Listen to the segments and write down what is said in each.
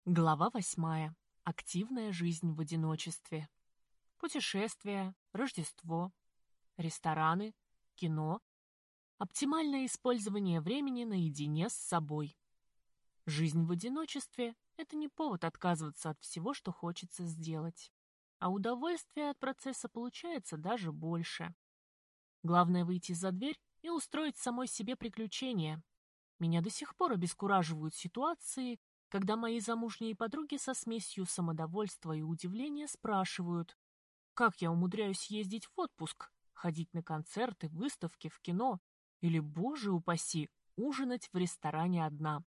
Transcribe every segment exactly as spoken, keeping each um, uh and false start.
Глава восьмая. Активная жизнь в одиночестве. Путешествия, Рождество, рестораны, кино, оптимальное использование времени наедине с собой. Жизнь в одиночестве – это не повод отказываться от всего, что хочется сделать. А удовольствие от процесса получается даже больше. Главное выйти за дверь и устроить самой себе приключения. Меня до сих пор обескураживают ситуации, когда мои замужние подруги со смесью самодовольства и удивления спрашивают, как я умудряюсь ездить в отпуск, ходить на концерты, выставки, в кино или, боже упаси, ужинать в ресторане одна.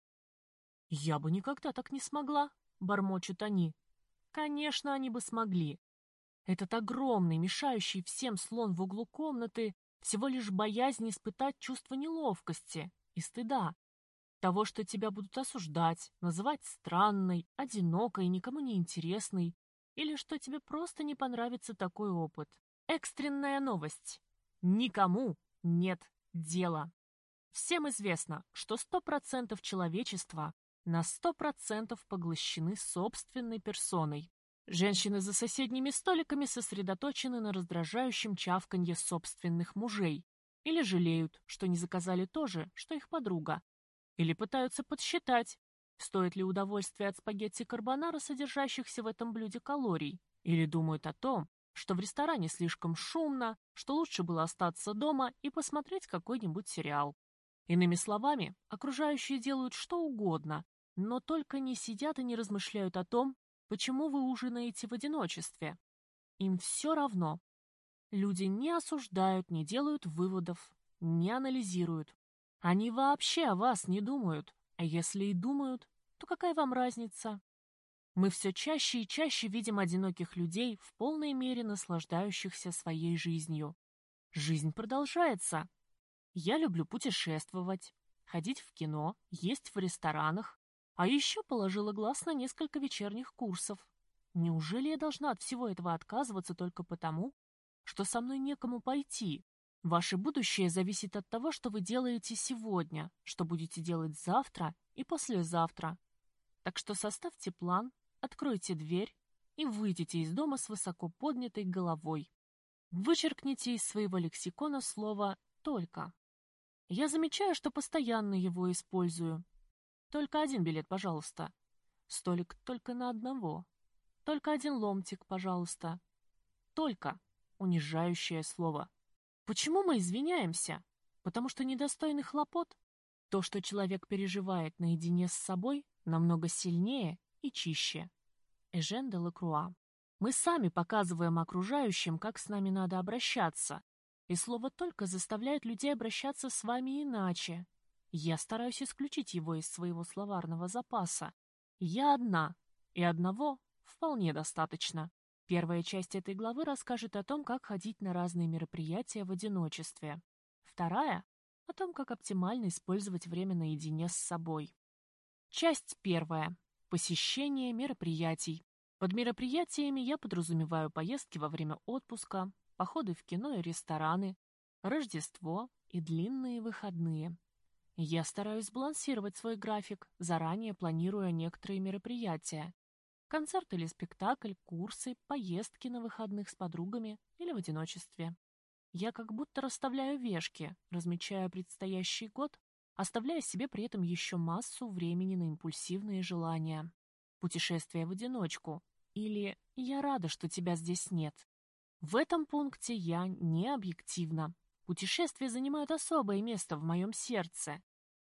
«Я бы никогда так не смогла», — бормочут они. Конечно, они бы смогли. Этот огромный, мешающий всем слон в углу комнаты всего лишь боязнь испытать чувство неловкости и стыда. Того, что тебя будут осуждать, называть странной, одинокой, никому не интересной, или что тебе просто не понравится такой опыт. Экстренная новость. Никому нет дела. Всем известно, что сто процентов человечества на сто процентов поглощены собственной персоной. Женщины за соседними столиками сосредоточены на раздражающем чавканье собственных мужей или жалеют, что не заказали то же, что их подруга. Или пытаются подсчитать, стоит ли удовольствие от спагетти карбонара, содержащихся в этом блюде калорий. Или думают о том, что в ресторане слишком шумно, что лучше было остаться дома и посмотреть какой-нибудь сериал. Иными словами, окружающие делают что угодно, но только не сидят и не размышляют о том, почему вы ужинаете в одиночестве. Им все равно. Люди не осуждают, не делают выводов, не анализируют. Они вообще о вас не думают, а если и думают, то какая вам разница? Мы все чаще и чаще видим одиноких людей, в полной мере наслаждающихся своей жизнью. Жизнь продолжается. Я люблю путешествовать, ходить в кино, есть в ресторанах, а еще положила глаз на несколько вечерних курсов. Неужели я должна от всего этого отказываться только потому, что со мной некому пойти? Ваше будущее зависит от того, что вы делаете сегодня, что будете делать завтра и послезавтра. Так что составьте план, откройте дверь и выйдите из дома с высоко поднятой головой. Вычеркните из своего лексикона слово «только». Я замечаю, что постоянно его использую. Только один билет, пожалуйста. Столик только на одного. Только один ломтик, пожалуйста. Только унижающее слово. Почему мы извиняемся? Потому что недостойны хлопот? То, что человек переживает наедине с собой, намного сильнее и чище. Эжен де Лакруа. Мы сами показываем окружающим, как с нами надо обращаться. И слово «только» заставляет людей обращаться с вами иначе. Я стараюсь исключить его из своего словарного запаса. Я одна, и одного вполне достаточно. Первая часть этой главы расскажет о том, как ходить на разные мероприятия в одиночестве. Вторая – о том, как оптимально использовать время наедине с собой. Часть первая. Посещение мероприятий. Под мероприятиями я подразумеваю поездки во время отпуска, походы в кино и рестораны, Рождество и длинные выходные. Я стараюсь сбалансировать свой график, заранее планируя некоторые мероприятия. Концерт или спектакль, курсы, поездки на выходных с подругами или в одиночестве. Я как будто расставляю вешки, размечая предстоящий год, оставляя себе при этом еще массу времени на импульсивные желания. Путешествие в одиночку или «я рада, что тебя здесь нет». В этом пункте я не объективна. Путешествия занимают особое место в моем сердце.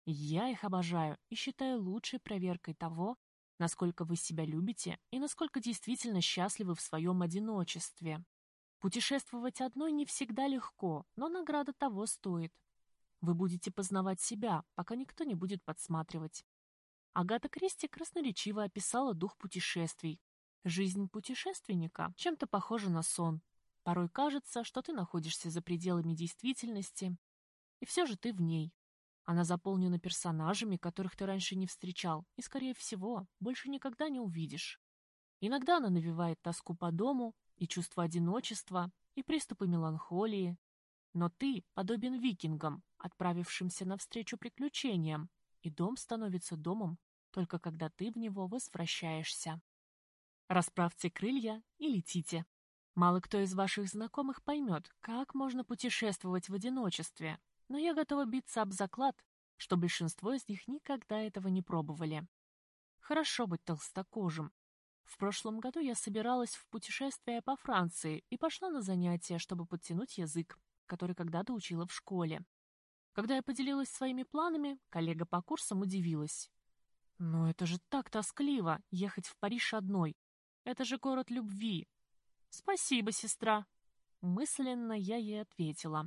Я их обожаю и считаю лучшей проверкой того, насколько вы себя любите и насколько действительно счастливы в своем одиночестве. Путешествовать одной не всегда легко, но награда того стоит. Вы будете познавать себя, пока никто не будет подсматривать. Агата Кристи красноречиво описала дух путешествий. Жизнь путешественника чем-то похожа на сон. Порой кажется, что ты находишься за пределами действительности, и все же ты в ней. Она заполнена персонажами, которых ты раньше не встречал, и, скорее всего, больше никогда не увидишь. Иногда она навевает тоску по дому, и чувство одиночества, и приступы меланхолии. Но ты подобен викингам, отправившимся навстречу приключениям, и дом становится домом только когда ты в него возвращаешься. Расправьте крылья и летите. Мало кто из ваших знакомых поймет, как можно путешествовать в одиночестве, но я готова биться об заклад, что большинство из них никогда этого не пробовали. Хорошо быть толстокожим. В прошлом году я собиралась в путешествие по Франции и пошла на занятия, чтобы подтянуть язык, который когда-то учила в школе. Когда я поделилась своими планами, коллега по курсам удивилась. «Но это же так тоскливо, ехать в Париж одной. Это же город любви». «Спасибо, сестра», — мысленно я ей ответила.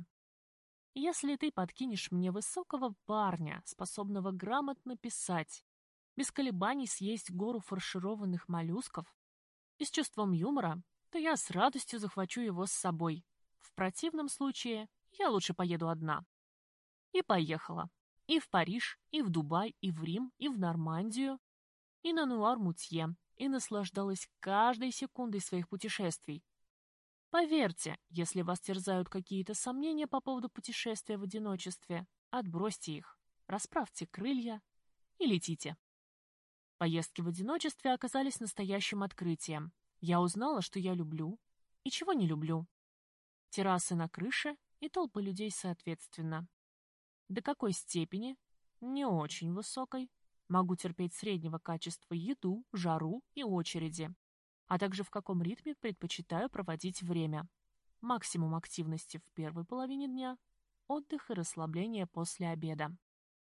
«Если ты подкинешь мне высокого парня, способного грамотно писать, без колебаний съесть гору фаршированных моллюсков и с чувством юмора, то я с радостью захвачу его с собой. В противном случае я лучше поеду одна». И поехала. И в Париж, и в Дубай, и в Рим, и в Нормандию, и на Нуар-Мутье, и наслаждалась каждой секундой своих путешествий. Поверьте, если вас терзают какие-то сомнения по поводу путешествия в одиночестве, отбросьте их, расправьте крылья и летите. Поездки в одиночестве оказались настоящим открытием. Я узнала, что я люблю и чего не люблю. Террасы на крыше и толпы людей соответственно. До какой степени? Не очень высокой. Могу терпеть среднего качества еду, жару и очереди. А также в каком ритме предпочитаю проводить время. Максимум активности в первой половине дня, отдых и расслабление после обеда.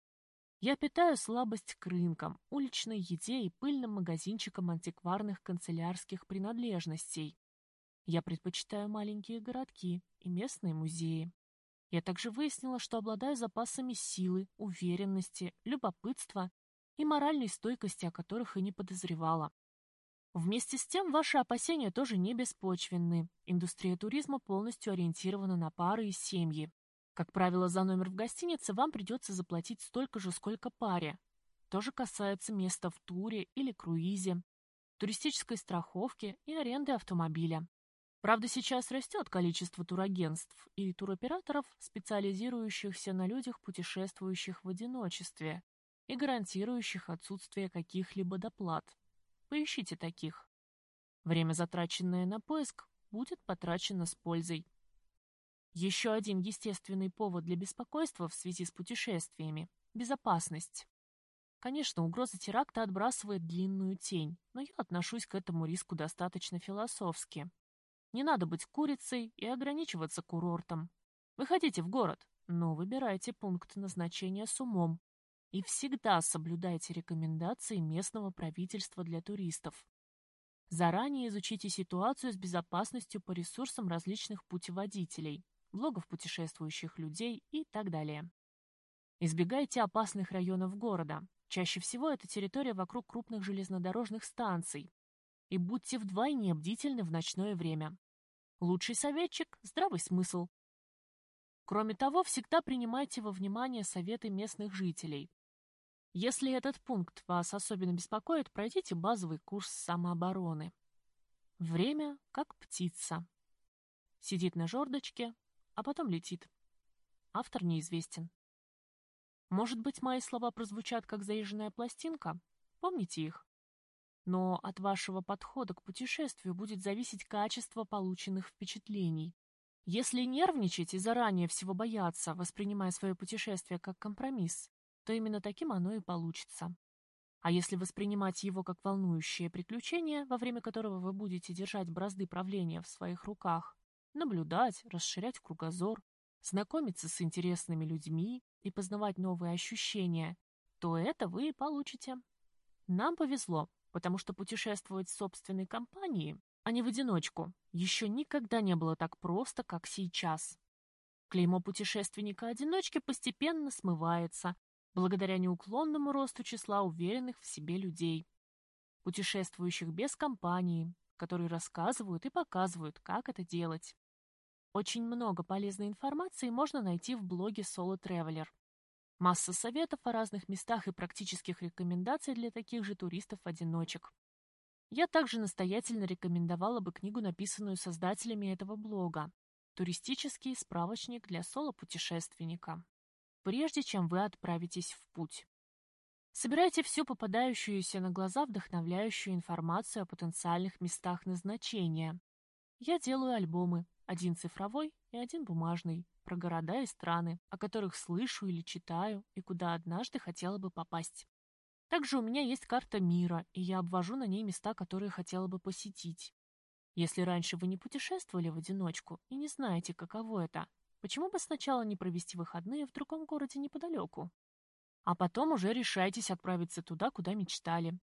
Я питаю слабость к рынкам, уличной еде и пыльным магазинчикам антикварных канцелярских принадлежностей. Я предпочитаю маленькие городки и местные музеи. Я также выяснила, что обладаю запасами силы, уверенности, любопытства и моральной стойкости, о которых и не подозревала. Вместе с тем, ваши опасения тоже не беспочвенны. Индустрия туризма полностью ориентирована на пары и семьи. Как правило, за номер в гостинице вам придется заплатить столько же, сколько паре. То же касается места в туре или круизе, туристической страховки и аренды автомобиля. Правда, сейчас растет количество турагентств и туроператоров, специализирующихся на людях, путешествующих в одиночестве и гарантирующих отсутствие каких-либо доплат. Поищите таких. Время, затраченное на поиск, будет потрачено с пользой. Еще один естественный повод для беспокойства в связи с путешествиями – безопасность. Конечно, угроза теракта отбрасывает длинную тень, но я отношусь к этому риску достаточно философски. Не надо быть курицей и ограничиваться курортом. Выходите в город, но выбирайте пункт назначения с умом. И всегда соблюдайте рекомендации местного правительства для туристов. Заранее изучите ситуацию с безопасностью по ресурсам различных путеводителей, блогов путешествующих людей и так далее. Избегайте опасных районов города. Чаще всего это территория вокруг крупных железнодорожных станций. И будьте вдвойне бдительны в ночное время. Лучший советчик – здравый смысл. Кроме того, всегда принимайте во внимание советы местных жителей. Если этот пункт вас особенно беспокоит, пройдите базовый курс самообороны. Время как птица. Сидит на жердочке, а потом летит. Автор неизвестен. Может быть, мои слова прозвучат как заезженная пластинка? Помните их? Но от вашего подхода к путешествию будет зависеть качество полученных впечатлений. Если нервничать и заранее всего бояться, воспринимая свое путешествие как компромисс, то именно таким оно и получится. А если воспринимать его как волнующее приключение, во время которого вы будете держать бразды правления в своих руках, наблюдать, расширять кругозор, знакомиться с интересными людьми и познавать новые ощущения, то это вы и получите. Нам повезло, потому что путешествовать в собственной компании, а не в одиночку, еще никогда не было так просто, как сейчас. Клеймо путешественника-одиночки постепенно смывается, благодаря неуклонному росту числа уверенных в себе людей, путешествующих без компании, которые рассказывают и показывают, как это делать. Очень много полезной информации можно найти в блоге Solo Traveler. Масса советов о разных местах и практических рекомендаций для таких же туристов-одиночек. Я также настоятельно рекомендовала бы книгу, написанную создателями этого блога «Туристический справочник для соло-путешественника», прежде чем вы отправитесь в путь. Собирайте всю попадающуюся на глаза вдохновляющую информацию о потенциальных местах назначения. Я делаю альбомы, один цифровой и один бумажный, про города и страны, о которых слышу или читаю, и куда однажды хотела бы попасть. Также у меня есть карта мира, и я обвожу на ней места, которые хотела бы посетить. Если раньше вы не путешествовали в одиночку и не знаете, каково это, почему бы сначала не провести выходные в другом городе неподалеку? А потом уже решайтесь отправиться туда, куда мечтали.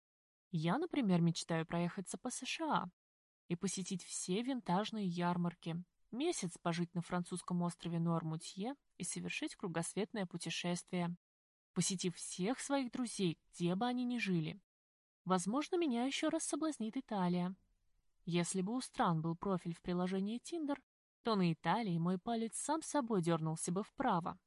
Я, например, мечтаю проехаться по США и посетить все винтажные ярмарки, месяц пожить на французском острове Нуар-Мутье и совершить кругосветное путешествие, посетив всех своих друзей, где бы они ни жили. Возможно, меня еще раз соблазнит Италия. Если бы у стран был профиль в приложении Tinder, то на Италии мой палец сам собой дернулся бы вправо.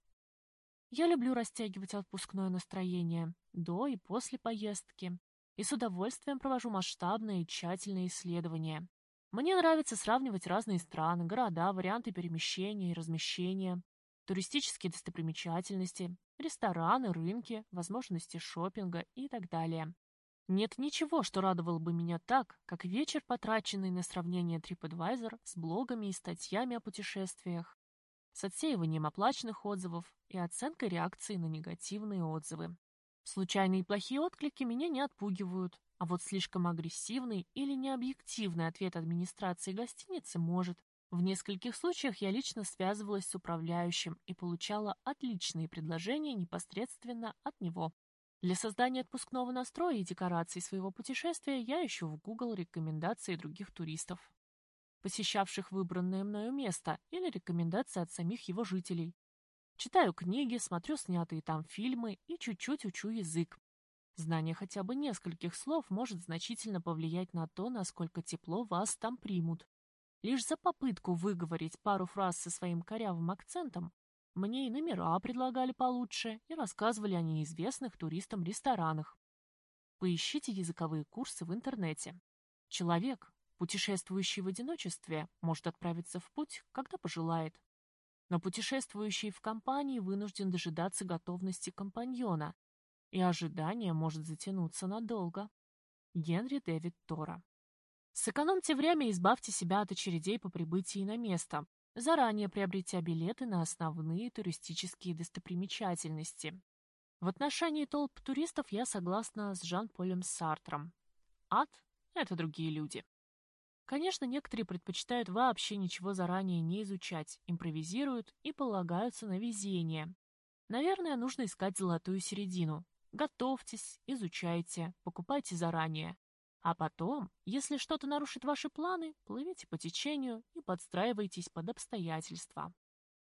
Я люблю растягивать отпускное настроение до и после поездки и с удовольствием провожу масштабные и тщательные исследования. Мне нравится сравнивать разные страны, города, варианты перемещения и размещения, туристические достопримечательности, рестораны, рынки, возможности шопинга и так далее. Нет ничего, что радовало бы меня так, как вечер, потраченный на сравнение TripAdvisor с блогами и статьями о путешествиях, с отсеиванием оплаченных отзывов и оценкой реакции на негативные отзывы. Случайные плохие отклики меня не отпугивают, а вот слишком агрессивный или необъективный ответ администрации гостиницы может. В нескольких случаях я лично связывалась с управляющим и получала отличные предложения непосредственно от него. Для создания отпускного настроя и декораций своего путешествия я ищу в Google рекомендации других туристов, посещавших выбранное мною место, или рекомендации от самих его жителей. Читаю книги, смотрю снятые там фильмы и чуть-чуть учу язык. Знание хотя бы нескольких слов может значительно повлиять на то, насколько тепло вас там примут. Лишь за попытку выговорить пару фраз со своим корявым акцентом мне и номера предлагали получше и рассказывали о неизвестных туристам ресторанах. Поищите языковые курсы в интернете. Человек, путешествующий в одиночестве, может отправиться в путь, когда пожелает. Но путешествующий в компании вынужден дожидаться готовности компаньона, и ожидание может затянуться надолго. Генри Дэвид Торо. Сэкономьте время и избавьте себя от очередей по прибытии на место, заранее приобретя билеты на основные туристические достопримечательности. В отношении толп туристов я согласна с Жан-Полем Сартром. Ад — это другие люди. Конечно, некоторые предпочитают вообще ничего заранее не изучать, импровизируют и полагаются на везение. Наверное, нужно искать золотую середину. Готовьтесь, изучайте, покупайте заранее. А потом, если что-то нарушит ваши планы, плывите по течению и подстраивайтесь под обстоятельства.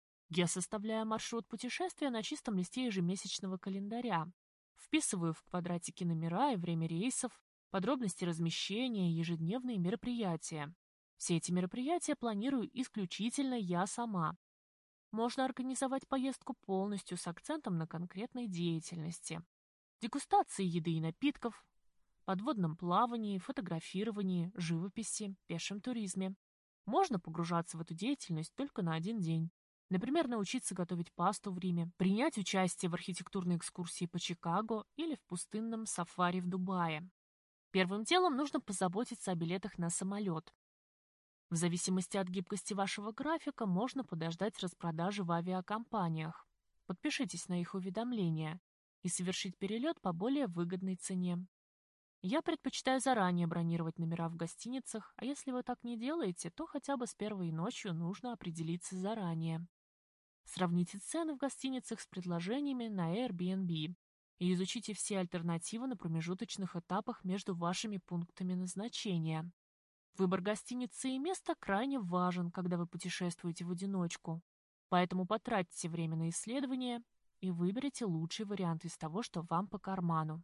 Я составляю маршрут путешествия на чистом листе ежемесячного календаря. Вписываю в квадратики номера и время рейсов, подробности размещения и ежедневные мероприятия. Все эти мероприятия планирую исключительно я сама. Можно организовать поездку полностью с акцентом на конкретной деятельности. Дегустации еды и напитков, подводном плавании, фотографировании, живописи, пешем туризме. Можно погружаться в эту деятельность только на один день. Например, научиться готовить пасту в Риме, принять участие в архитектурной экскурсии по Чикаго или в пустынном сафари в Дубае. Первым делом нужно позаботиться о билетах на самолет. В зависимости от гибкости вашего графика можно подождать распродажи в авиакомпаниях. Подпишитесь на их уведомления и совершить перелет по более выгодной цене. Я предпочитаю заранее бронировать номера в гостиницах, а если вы так не делаете, то хотя бы с первой ночью нужно определиться заранее. Сравните цены в гостиницах с предложениями на Airbnb и изучите все альтернативы на промежуточных этапах между вашими пунктами назначения. Выбор гостиницы и места крайне важен, когда вы путешествуете в одиночку, поэтому потратьте время на исследование и выберите лучший вариант из того, что вам по карману.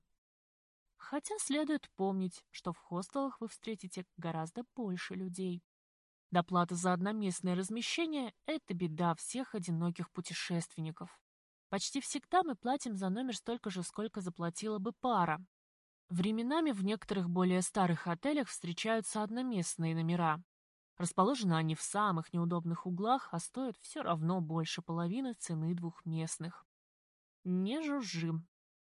Хотя следует помнить, что в хостелах вы встретите гораздо больше людей. Доплата за одноместное размещение – это беда всех одиноких путешественников. Почти всегда мы платим за номер столько же, сколько заплатила бы пара. Временами в некоторых более старых отелях встречаются одноместные номера. Расположены они в самых неудобных углах, а стоят все равно больше половины цены двухместных. Не жужжим.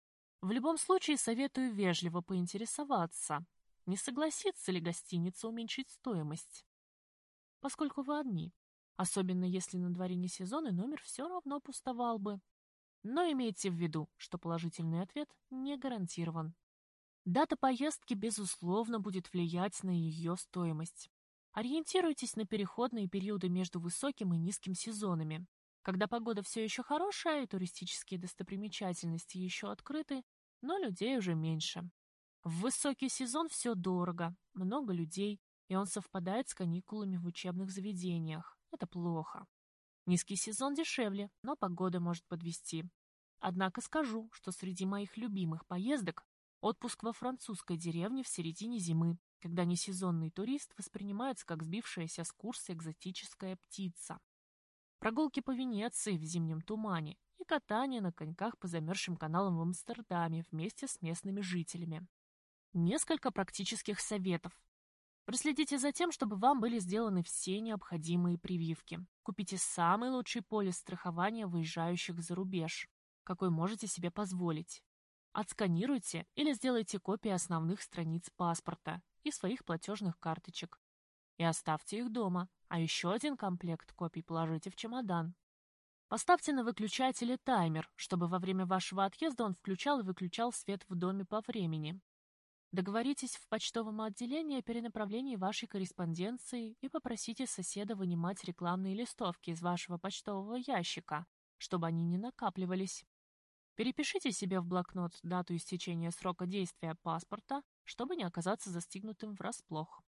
В любом случае советую вежливо поинтересоваться, не согласится ли гостиница уменьшить стоимость, поскольку вы одни, особенно если на дворе не сезон и номер все равно пустовал бы. Но имейте в виду, что положительный ответ не гарантирован. Дата поездки, безусловно, будет влиять на ее стоимость. Ориентируйтесь на переходные периоды между высоким и низким сезонами. Когда погода все еще хорошая и туристические достопримечательности еще открыты, но людей уже меньше. В высокий сезон все дорого, много людей, и он совпадает с каникулами в учебных заведениях. Это плохо. Низкий сезон дешевле, но погода может подвести. Однако скажу, что среди моих любимых поездок отпуск во французской деревне в середине зимы, когда несезонный турист воспринимается как сбившаяся с курса экзотическая птица. Прогулки по Венеции в зимнем тумане и катание на коньках по замерзшим каналам в Амстердаме вместе с местными жителями. Несколько практических советов. Проследите за тем, чтобы вам были сделаны все необходимые прививки. Купите самый лучший полис страхования выезжающих за рубеж, какой можете себе позволить. Отсканируйте или сделайте копии основных страниц паспорта и своих платежных карточек. И оставьте их дома, а еще один комплект копий положите в чемодан. Поставьте на выключателе таймер, чтобы во время вашего отъезда он включал и выключал свет в доме по времени. Договоритесь в почтовом отделении о перенаправлении вашей корреспонденции и попросите соседа вынимать рекламные листовки из вашего почтового ящика, чтобы они не накапливались. Перепишите себе в блокнот дату истечения срока действия паспорта, чтобы не оказаться застигнутым врасплох.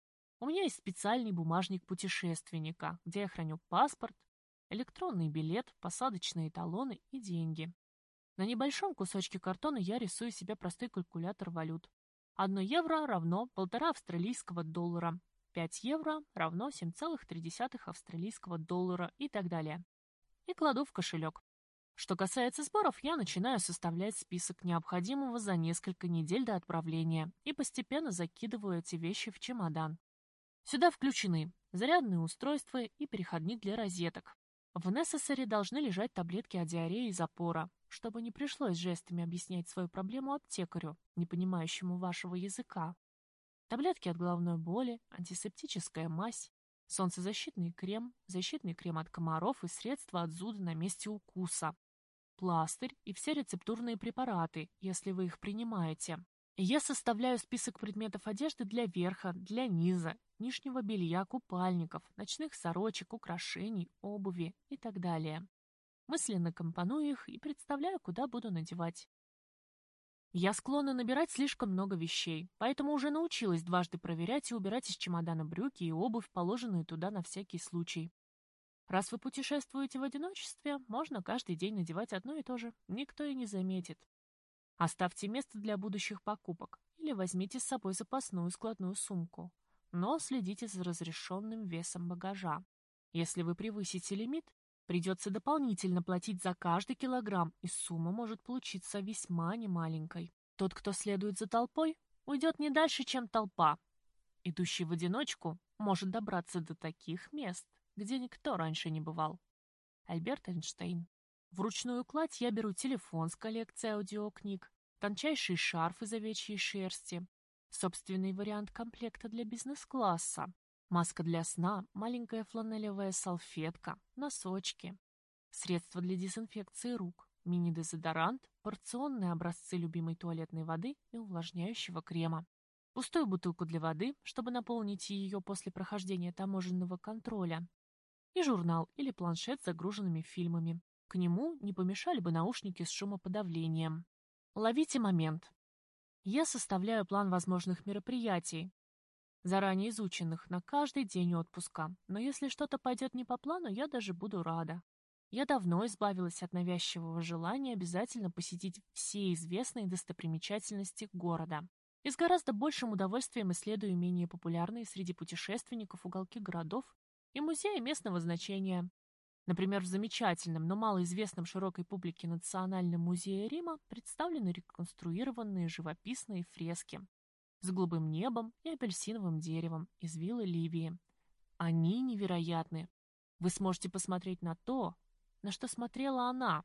У меня есть специальный бумажник путешественника, где я храню паспорт, электронный билет, посадочные талоны и деньги. На небольшом кусочке картона я рисую себе простой калькулятор валют. Одно евро равно полтора австралийского доллара, пять евро равно семь целых три десятых австралийского доллара и так далее. И кладу в кошелек. Что касается сборов, я начинаю составлять список необходимого за несколько недель до отправления и постепенно закидываю эти вещи в чемодан. Сюда включены зарядные устройства и переходник для розеток. В Necessary должны лежать таблетки от диареи и запора, чтобы не пришлось жестами объяснять свою проблему аптекарю, не понимающему вашего языка. Таблетки от головной боли, антисептическая мазь, солнцезащитный крем, защитный крем от комаров и средства от зуда на месте укуса, пластырь и все рецептурные препараты, если вы их принимаете. Я составляю список предметов одежды для верха, для низа, нижнего белья, купальников, ночных сорочек, украшений, обуви и так далее. Мысленно компоную их и представляю, куда буду надевать. Я склонна набирать слишком много вещей, поэтому уже научилась дважды проверять и убирать из чемодана брюки и обувь, положенные туда на всякий случай. Раз вы путешествуете в одиночестве, можно каждый день надевать одно и то же, никто и не заметит. Оставьте место для будущих покупок или возьмите с собой запасную складную сумку, но следите за разрешенным весом багажа. Если вы превысите лимит, придется дополнительно платить за каждый килограмм, и сумма может получиться весьма немаленькой. Тот, кто следует за толпой, уйдет не дальше, чем толпа. Идущий в одиночку может добраться до таких мест, где никто раньше не бывал. Альберт Эйнштейн. Вручную кладь я беру телефон с коллекцией аудиокниг, тончайший шарф из овечьей шерсти, собственный вариант комплекта для бизнес-класса, маска для сна, маленькая фланелевая салфетка, носочки, средства для дезинфекции рук, мини-дезодорант, порционные образцы любимой туалетной воды и увлажняющего крема, пустую бутылку для воды, чтобы наполнить ее после прохождения таможенного контроля, и журнал или планшет с загруженными фильмами. К нему не помешали бы наушники с шумоподавлением. Ловите момент. Я составляю план возможных мероприятий, заранее изученных на каждый день отпуска, но если что-то пойдет не по плану, я даже буду рада. Я давно избавилась от навязчивого желания обязательно посетить все известные достопримечательности города и с гораздо большим удовольствием исследую менее популярные среди путешественников уголки городов и музеи местного значения. Например, в замечательном, но малоизвестном широкой публике Национальном музее Рима представлены реконструированные живописные фрески с голубым небом и апельсиновым деревом из виллы Ливии. Они невероятны. Вы сможете посмотреть на то, на что смотрела она.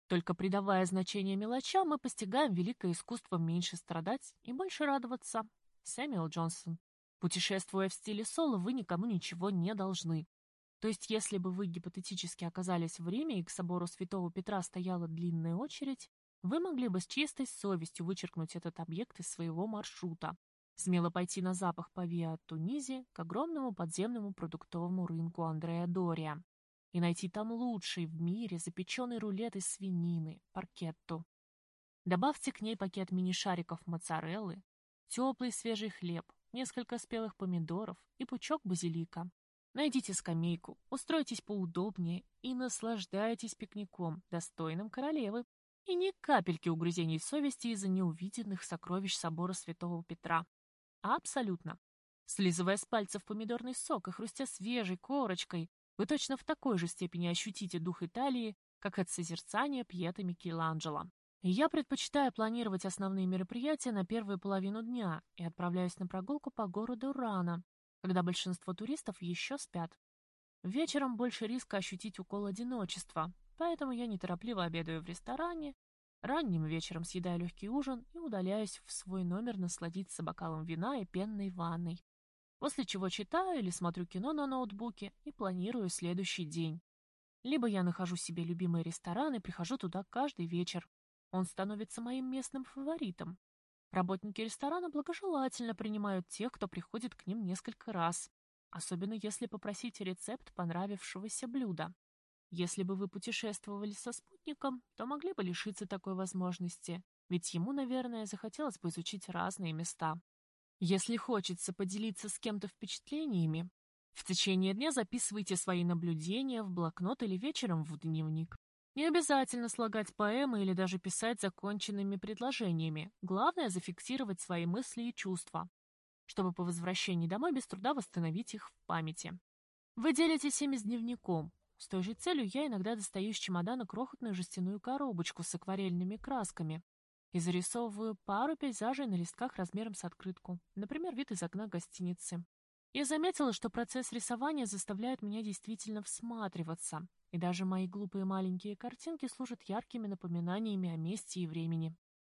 Только придавая значение мелочам, мы постигаем великое искусство меньше страдать и больше радоваться. Сэмюэл Джонсон. Путешествуя в стиле соло, вы никому ничего не должны. То есть, если бы вы гипотетически оказались в Риме и к собору Святого Петра стояла длинная очередь, вы могли бы с чистой совестью вычеркнуть этот объект из своего маршрута, смело пойти на запах по Виа Тунизи к огромному подземному продуктовому рынку Андреа Дория и найти там лучший в мире запеченный рулет из свинины, паркетту. Добавьте к ней пакет мини-шариков моцареллы, теплый свежий хлеб, несколько спелых помидоров и пучок базилика. Найдите скамейку, устройтесь поудобнее и наслаждайтесь пикником, достойным королевы, и ни капельки угрызений совести из-за неувиденных сокровищ собора Святого Петра. Абсолютно. Слизывая с пальцев помидорный сок и хрустя свежей корочкой, вы точно в такой же степени ощутите дух Италии, как от созерцания Пьетро Микеланджело. Я предпочитаю планировать основные мероприятия на первую половину дня и отправляюсь на прогулку по городу рано, когда большинство туристов еще спят. Вечером больше риска ощутить укол одиночества, поэтому я неторопливо обедаю в ресторане, ранним вечером съедаю легкий ужин и удаляюсь в свой номер насладиться бокалом вина и пенной ванной. После чего читаю или смотрю кино на ноутбуке и планирую следующий день. Либо я нахожу себе любимый ресторан и прихожу туда каждый вечер. Он становится моим местным фаворитом. Работники ресторана благожелательно принимают тех, кто приходит к ним несколько раз, особенно если попросить рецепт понравившегося блюда. Если бы вы путешествовали со спутником, то могли бы лишиться такой возможности, ведь ему, наверное, захотелось бы изучить разные места. Если хочется поделиться с кем-то впечатлениями, в течение дня записывайте свои наблюдения в блокнот или вечером в дневник. Не обязательно слагать поэмы или даже писать законченными предложениями. Главное — зафиксировать свои мысли и чувства, чтобы по возвращении домой без труда восстановить их в памяти. Вы делитесь ими с дневником. С той же целью я иногда достаю из чемодана крохотную жестяную коробочку с акварельными красками и зарисовываю пару пейзажей на листках размером с открытку, например, вид из окна гостиницы. Я заметила, что процесс рисования заставляет меня действительно всматриваться, и даже мои глупые маленькие картинки служат яркими напоминаниями о месте и времени.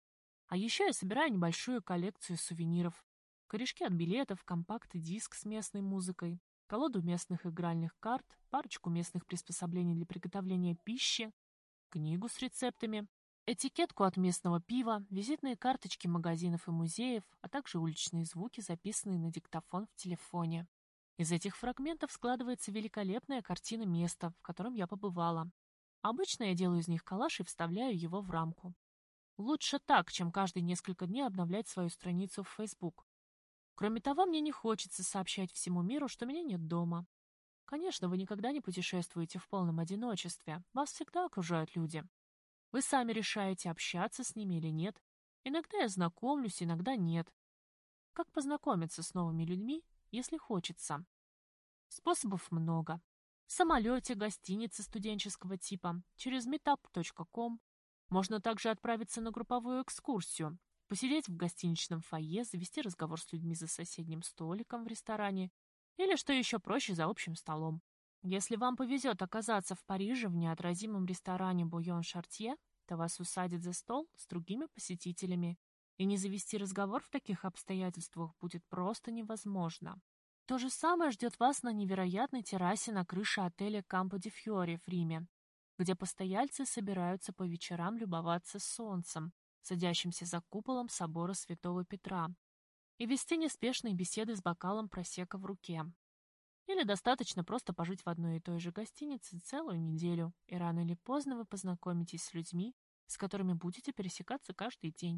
А еще я собираю небольшую коллекцию сувениров. Корешки от билетов, компакт и диск с местной музыкой, колоду местных игральных карт, парочку местных приспособлений для приготовления пищи, книгу с рецептами, этикетку от местного пива, визитные карточки магазинов и музеев, а также уличные звуки, записанные на диктофон в телефоне. Из этих фрагментов складывается великолепная картина места, в котором я побывала. Обычно я делаю из них коллаж и вставляю его в рамку. Лучше так, чем каждые несколько дней обновлять свою страницу в Facebook. Кроме того, мне не хочется сообщать всему миру, что меня нет дома. Конечно, вы никогда не путешествуете в полном одиночестве. Вас всегда окружают люди. Вы сами решаете, общаться с ними или нет. Иногда я знакомлюсь, иногда нет. Как познакомиться с новыми людьми, если хочется? Способов много. В самолете, гостинице студенческого типа, через meetup точка ком. Можно также отправиться на групповую экскурсию, посидеть в гостиничном фойе, завести разговор с людьми за соседним столиком в ресторане или, что еще проще, за общим столом. Если вам повезет оказаться в Париже в неотразимом ресторане Буйон Шартье, то вас усадят за стол с другими посетителями, и не завести разговор в таких обстоятельствах будет просто невозможно. То же самое ждет вас на невероятной террасе на крыше отеля Кампо ди Фьори в Риме, где постояльцы собираются по вечерам любоваться солнцем, садящимся за куполом собора Святого Петра, и вести неспешные беседы с бокалом просекко в руке. Или достаточно просто пожить в одной и той же гостинице целую неделю, и рано или поздно вы познакомитесь с людьми, с которыми будете пересекаться каждый день.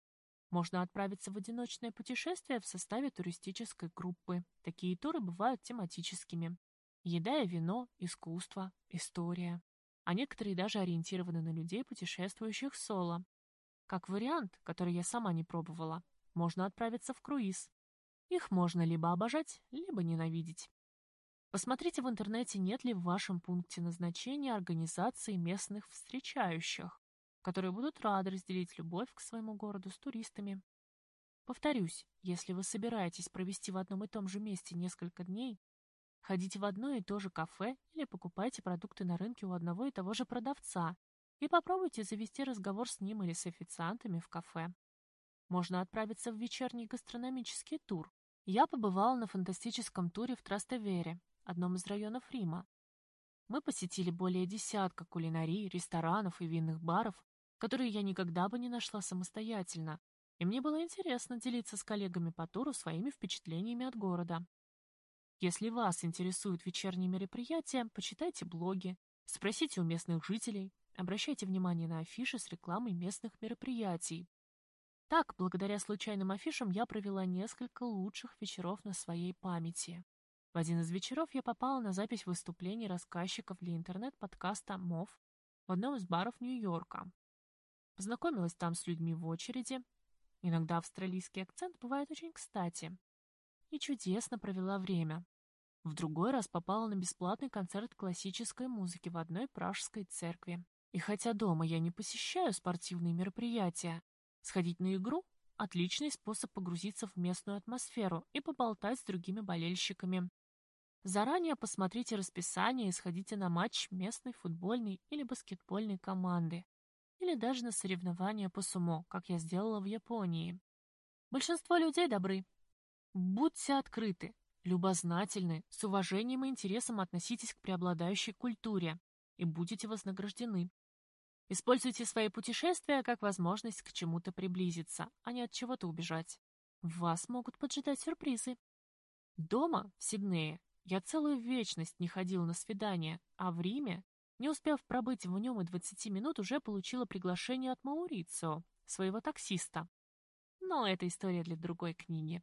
Можно отправиться в одиночное путешествие в составе туристической группы. Такие туры бывают тематическими. Еда и вино, искусство, история. А некоторые даже ориентированы на людей, путешествующих соло. Как вариант, который я сама не пробовала, можно отправиться в круиз. Их можно либо обожать, либо ненавидеть. Посмотрите в интернете, нет ли в вашем пункте назначения организации местных встречающих, которые будут рады разделить любовь к своему городу с туристами. Повторюсь, если вы собираетесь провести в одном и том же месте несколько дней, ходите в одно и то же кафе или покупайте продукты на рынке у одного и того же продавца, и попробуйте завести разговор с ним или с официантами в кафе. Можно отправиться в вечерний гастрономический тур. Я побывала на фантастическом туре в Траставере, одном из районов Рима. Мы посетили более десятка кулинарий, ресторанов и винных баров, которые я никогда бы не нашла самостоятельно, и мне было интересно делиться с коллегами по туру своими впечатлениями от города. Если вас интересуют вечерние мероприятия, почитайте блоги, спросите у местных жителей, обращайте внимание на афиши с рекламой местных мероприятий. Так, благодаря случайным афишам я провела несколько лучших вечеров на своей памяти. В один из вечеров я попала на запись выступлений рассказчиков для интернет-подкаста МОВ в одном из баров Нью-Йорка. Познакомилась там с людьми в очереди. Иногда австралийский акцент бывает очень кстати. И чудесно провела время. В другой раз попала на бесплатный концерт классической музыки в одной пражской церкви. И хотя дома я не посещаю спортивные мероприятия, сходить на игру – отличный способ погрузиться в местную атмосферу и поболтать с другими болельщиками. Заранее посмотрите расписание и сходите на матч местной футбольной или баскетбольной команды, или даже на соревнования по сумо, как я сделала в Японии. Большинство людей добры. Будьте открыты, любознательны, с уважением и интересом относитесь к преобладающей культуре и будете вознаграждены. Используйте свои путешествия как возможность к чему-то приблизиться, а не от чего-то убежать. Вас могут поджидать сюрпризы. Дома, в Сиднее, я целую вечность не ходил на свидания, а в Риме, не успев пробыть в нем и двадцати минут, уже получила приглашение от Маурицио, своего таксиста. Но это история для другой книги.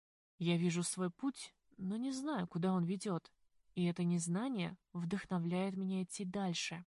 Я вижу свой путь, но не знаю, куда он ведет, и это незнание вдохновляет меня идти дальше.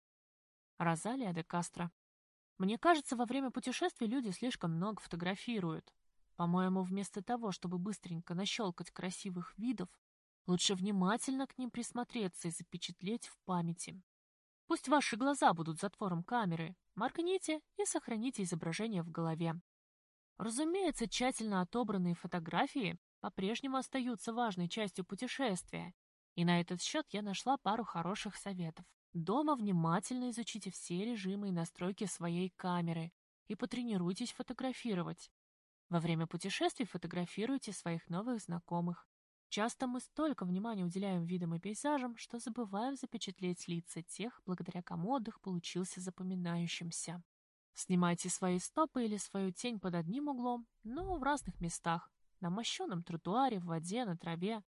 Розалия де Кастро. Мне кажется, во время путешествий люди слишком много фотографируют. По-моему, вместо того, чтобы быстренько нащелкать красивых видов, лучше внимательно к ним присмотреться и запечатлеть в памяти. Пусть ваши глаза будут затвором камеры, моргните и сохраните изображение в голове. Разумеется, тщательно отобранные фотографии по-прежнему остаются важной частью путешествия, и на этот счет я нашла пару хороших советов. Дома внимательно изучите все режимы и настройки своей камеры и потренируйтесь фотографировать. Во время путешествий фотографируйте своих новых знакомых. Часто мы столько внимания уделяем видам и пейзажам, что забываем запечатлеть лица тех, благодаря кому отдых получился запоминающимся. Снимайте свои стопы или свою тень под одним углом, но в разных местах, на мощенном тротуаре, в воде, на траве.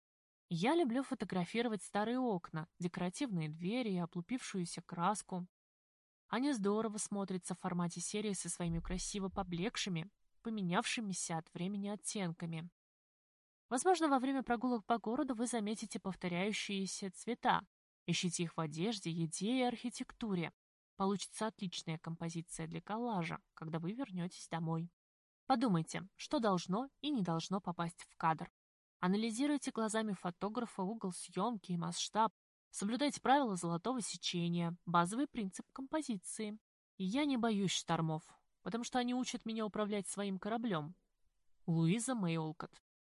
Я люблю фотографировать старые окна, декоративные двери и облупившуюся краску. Они здорово смотрятся в формате серии со своими красиво поблекшими, поменявшимися от времени оттенками. Возможно, во время прогулок по городу вы заметите повторяющиеся цвета. Ищите их в одежде, еде и архитектуре. Получится отличная композиция для коллажа, когда вы вернетесь домой. Подумайте, что должно и не должно попасть в кадр. Анализируйте глазами фотографа угол съемки и масштаб. Соблюдайте правила золотого сечения, базовый принцип композиции. И я не боюсь штормов, потому что они учат меня управлять своим кораблем. Луиза Мэй Олкотт.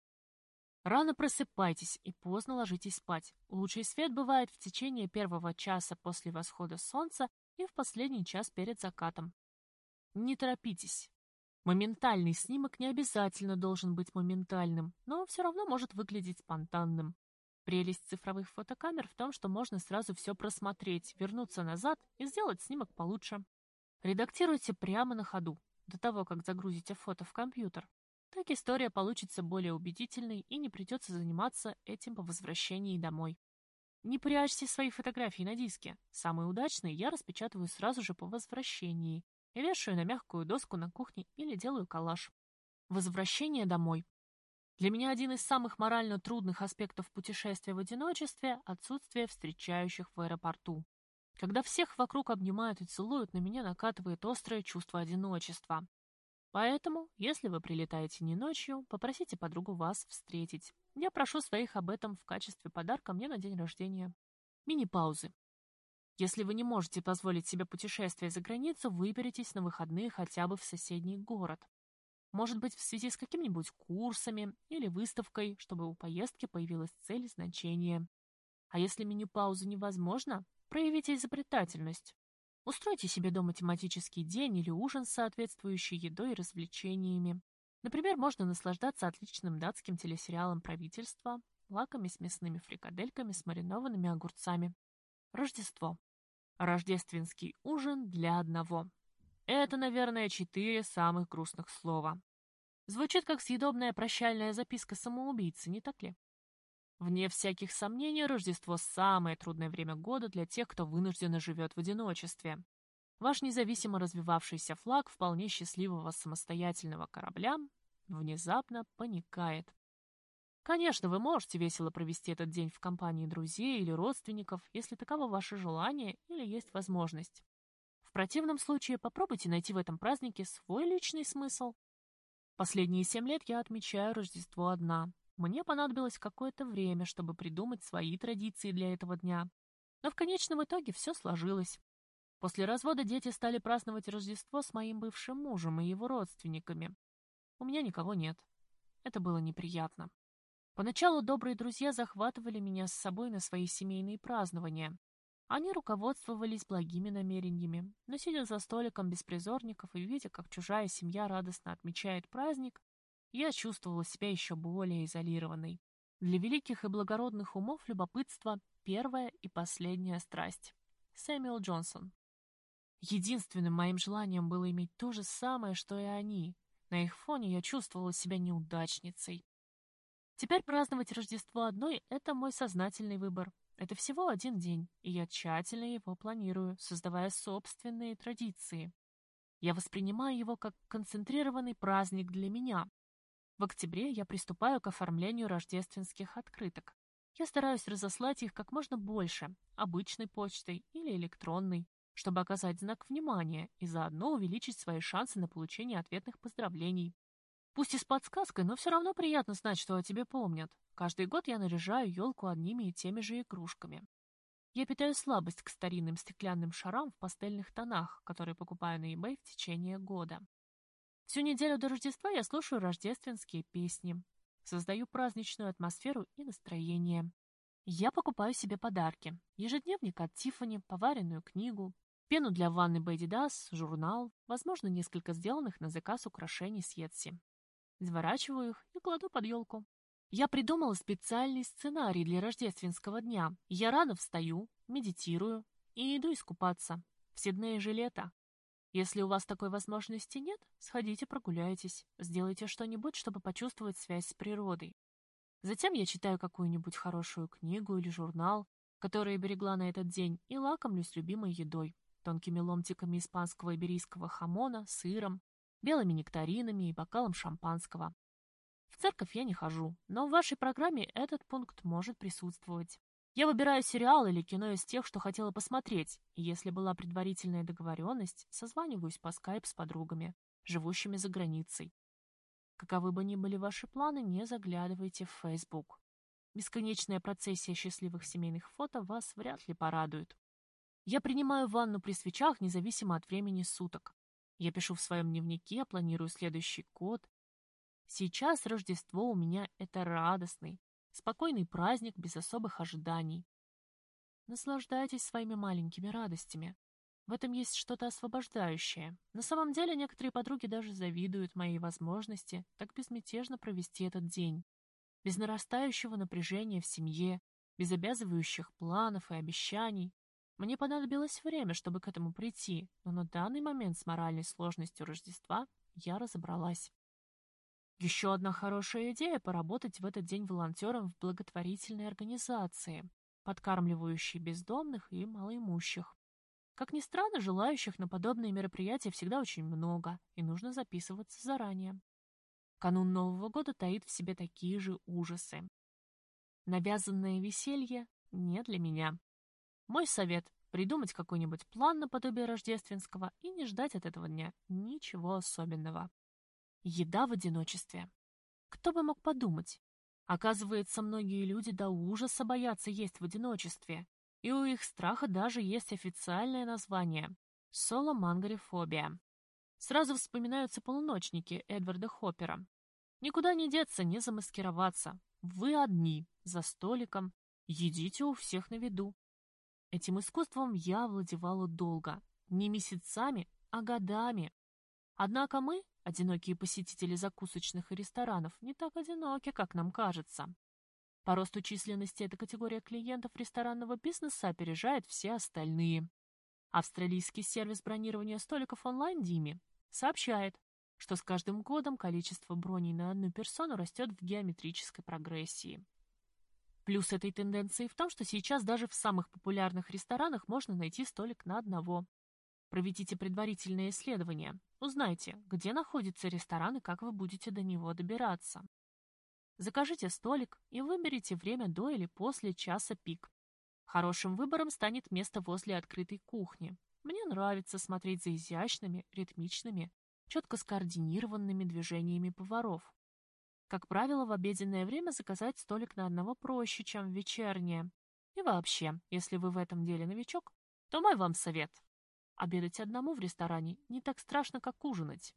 Рано просыпайтесь и поздно ложитесь спать. Лучший свет бывает в течение первого часа после восхода солнца и в последний час перед закатом. Не торопитесь. Моментальный снимок не обязательно должен быть моментальным, но все равно может выглядеть спонтанным. Прелесть цифровых фотокамер в том, что можно сразу все просмотреть, вернуться назад и сделать снимок получше. Редактируйте прямо на ходу, до того, как загрузите фото в компьютер. Так история получится более убедительной и не придется заниматься этим по возвращении домой. Не прячьте свои фотографии на диске. Самые удачные я распечатываю сразу же по возвращении и вешаю на мягкую доску на кухне или делаю коллаж. Возвращение домой. Для меня один из самых морально трудных аспектов путешествия в одиночестве – отсутствие встречающих в аэропорту. Когда всех вокруг обнимают и целуют, на меня накатывает острое чувство одиночества. Поэтому, если вы прилетаете не ночью, попросите подругу вас встретить. Я прошу своих об этом в качестве подарка мне на день рождения. Мини-паузы. Если вы не можете позволить себе путешествие за границу, выберитесь на выходные хотя бы в соседний город. Может быть, в связи с какими-нибудь курсами или выставкой, чтобы у поездки появилась цель и значение. А если мини-пауза невозможна, проявите изобретательность. Устройте себе дома тематический день или ужин с соответствующей едой и развлечениями. Например, можно наслаждаться отличным датским телесериалом правительства, лаками с мясными фрикадельками с маринованными огурцами. Рождество. Рождественский ужин для одного. Это, наверное, четыре самых грустных слова. Звучит как съедобная прощальная записка самоубийцы, не так ли? Вне всяких сомнений, Рождество – самое трудное время года для тех, кто вынужденно живет в одиночестве. Ваш независимо развивавшийся флаг вполне счастливого самостоятельного корабля внезапно паникает. Конечно, вы можете весело провести этот день в компании друзей или родственников, если таково ваше желание или есть возможность. В противном случае попробуйте найти в этом празднике свой личный смысл. Последние семь лет я отмечаю Рождество одна. Мне понадобилось какое-то время, чтобы придумать свои традиции для этого дня. Но в конечном итоге все сложилось. После развода дети стали праздновать Рождество с моим бывшим мужем и его родственниками. У меня никого нет. Это было неприятно. Поначалу добрые друзья захватывали меня с собой на свои семейные празднования. Они руководствовались благими намерениями, но сидя за столиком беспризорников и видя, как чужая семья радостно отмечает праздник, я чувствовала себя еще более изолированной. Для великих и благородных умов любопытство – первая и последняя страсть. Сэмюэл Джонсон. Единственным моим желанием было иметь то же самое, что и они. На их фоне я чувствовала себя неудачницей. Теперь праздновать Рождество одной – это мой сознательный выбор. Это всего один день, и я тщательно его планирую, создавая собственные традиции. Я воспринимаю его как концентрированный праздник для меня. В октябре я приступаю к оформлению рождественских открыток. Я стараюсь разослать их как можно больше, обычной почтой или электронной, чтобы оказать знак внимания и заодно увеличить свои шансы на получение ответных поздравлений. Пусть и с подсказкой, но все равно приятно знать, что о тебе помнят. Каждый год я наряжаю елку одними и теми же игрушками. Я питаю слабость к старинным стеклянным шарам в пастельных тонах, которые покупаю на eBay в течение года. Всю неделю до Рождества я слушаю рождественские песни, создаю праздничную атмосферу и настроение. Я покупаю себе подарки: ежедневник от Тиффани, поваренную книгу, пену для ванны Бэдидас, журнал, возможно, несколько сделанных на заказ украшений с Etsy. Заворачиваю их и кладу под елку. Я придумала специальный сценарий для рождественского дня. Я рано встаю, медитирую и иду искупаться. В Сиднее же лето. Если у вас такой возможности нет, сходите прогуляйтесь, сделайте что-нибудь, чтобы почувствовать связь с природой. Затем я читаю какую-нибудь хорошую книгу или журнал, который я берегла на этот день, и лакомлюсь любимой едой, тонкими ломтиками испанского иберийского хамона, сыром, белыми нектаринами и бокалом шампанского. В церковь я не хожу, но в вашей программе этот пункт может присутствовать. Я выбираю сериал или кино из тех, что хотела посмотреть, и если была предварительная договоренность, созваниваюсь по скайп с подругами, живущими за границей. Каковы бы ни были ваши планы, не заглядывайте в Facebook. Бесконечная процессия счастливых семейных фото вас вряд ли порадует. Я принимаю ванну при свечах независимо от времени суток. Я пишу в своем дневнике, планирую следующий год. Сейчас Рождество у меня — это радостный, спокойный праздник без особых ожиданий. Наслаждайтесь своими маленькими радостями. В этом есть что-то освобождающее. На самом деле, некоторые подруги даже завидуют моей возможности так безмятежно провести этот день. Без нарастающего напряжения в семье, без обязывающих планов и обещаний. Мне понадобилось время, чтобы к этому прийти, но на данный момент с моральной сложностью Рождества я разобралась. Еще одна хорошая идея – поработать в этот день волонтером в благотворительной организации, подкармливающей бездомных и малоимущих. Как ни странно, желающих на подобные мероприятия всегда очень много, и нужно записываться заранее. Канун Нового года таит в себе такие же ужасы. Навязанное веселье не для меня. Мой совет – придумать какой-нибудь план наподобие рождественского и не ждать от этого дня ничего особенного. Еда в одиночестве. Кто бы мог подумать? Оказывается, многие люди до ужаса боятся есть в одиночестве, и у их страха даже есть официальное название – соломангарифобия. Сразу вспоминаются полуночники Эдварда Хоппера. Никуда не деться, не замаскироваться. Вы одни, за столиком, едите у всех на виду. Этим искусством я овладевала долго, Не месяцами, а годами. Однако мы, одинокие посетители закусочных и ресторанов, не так одиноки, как нам кажется. По росту численности эта категория клиентов ресторанного бизнеса опережает все остальные. Австралийский сервис бронирования столиков онлайн Dimi сообщает, что с каждым годом количество броней на одну персону растет в геометрической прогрессии. Плюс этой тенденции в том, что сейчас даже в самых популярных ресторанах можно найти столик на одного. Проведите предварительное исследование. Узнайте, где находится ресторан и как вы будете до него добираться. Закажите столик и выберите время до или после часа пик. Хорошим выбором станет место возле открытой кухни. Мне нравится смотреть за изящными, ритмичными, четко скоординированными движениями поваров. Как правило, в обеденное время заказать столик на одного проще, чем в вечернее. И вообще, если вы в этом деле новичок, то мой вам совет. Обедать одному в ресторане не так страшно, как ужинать.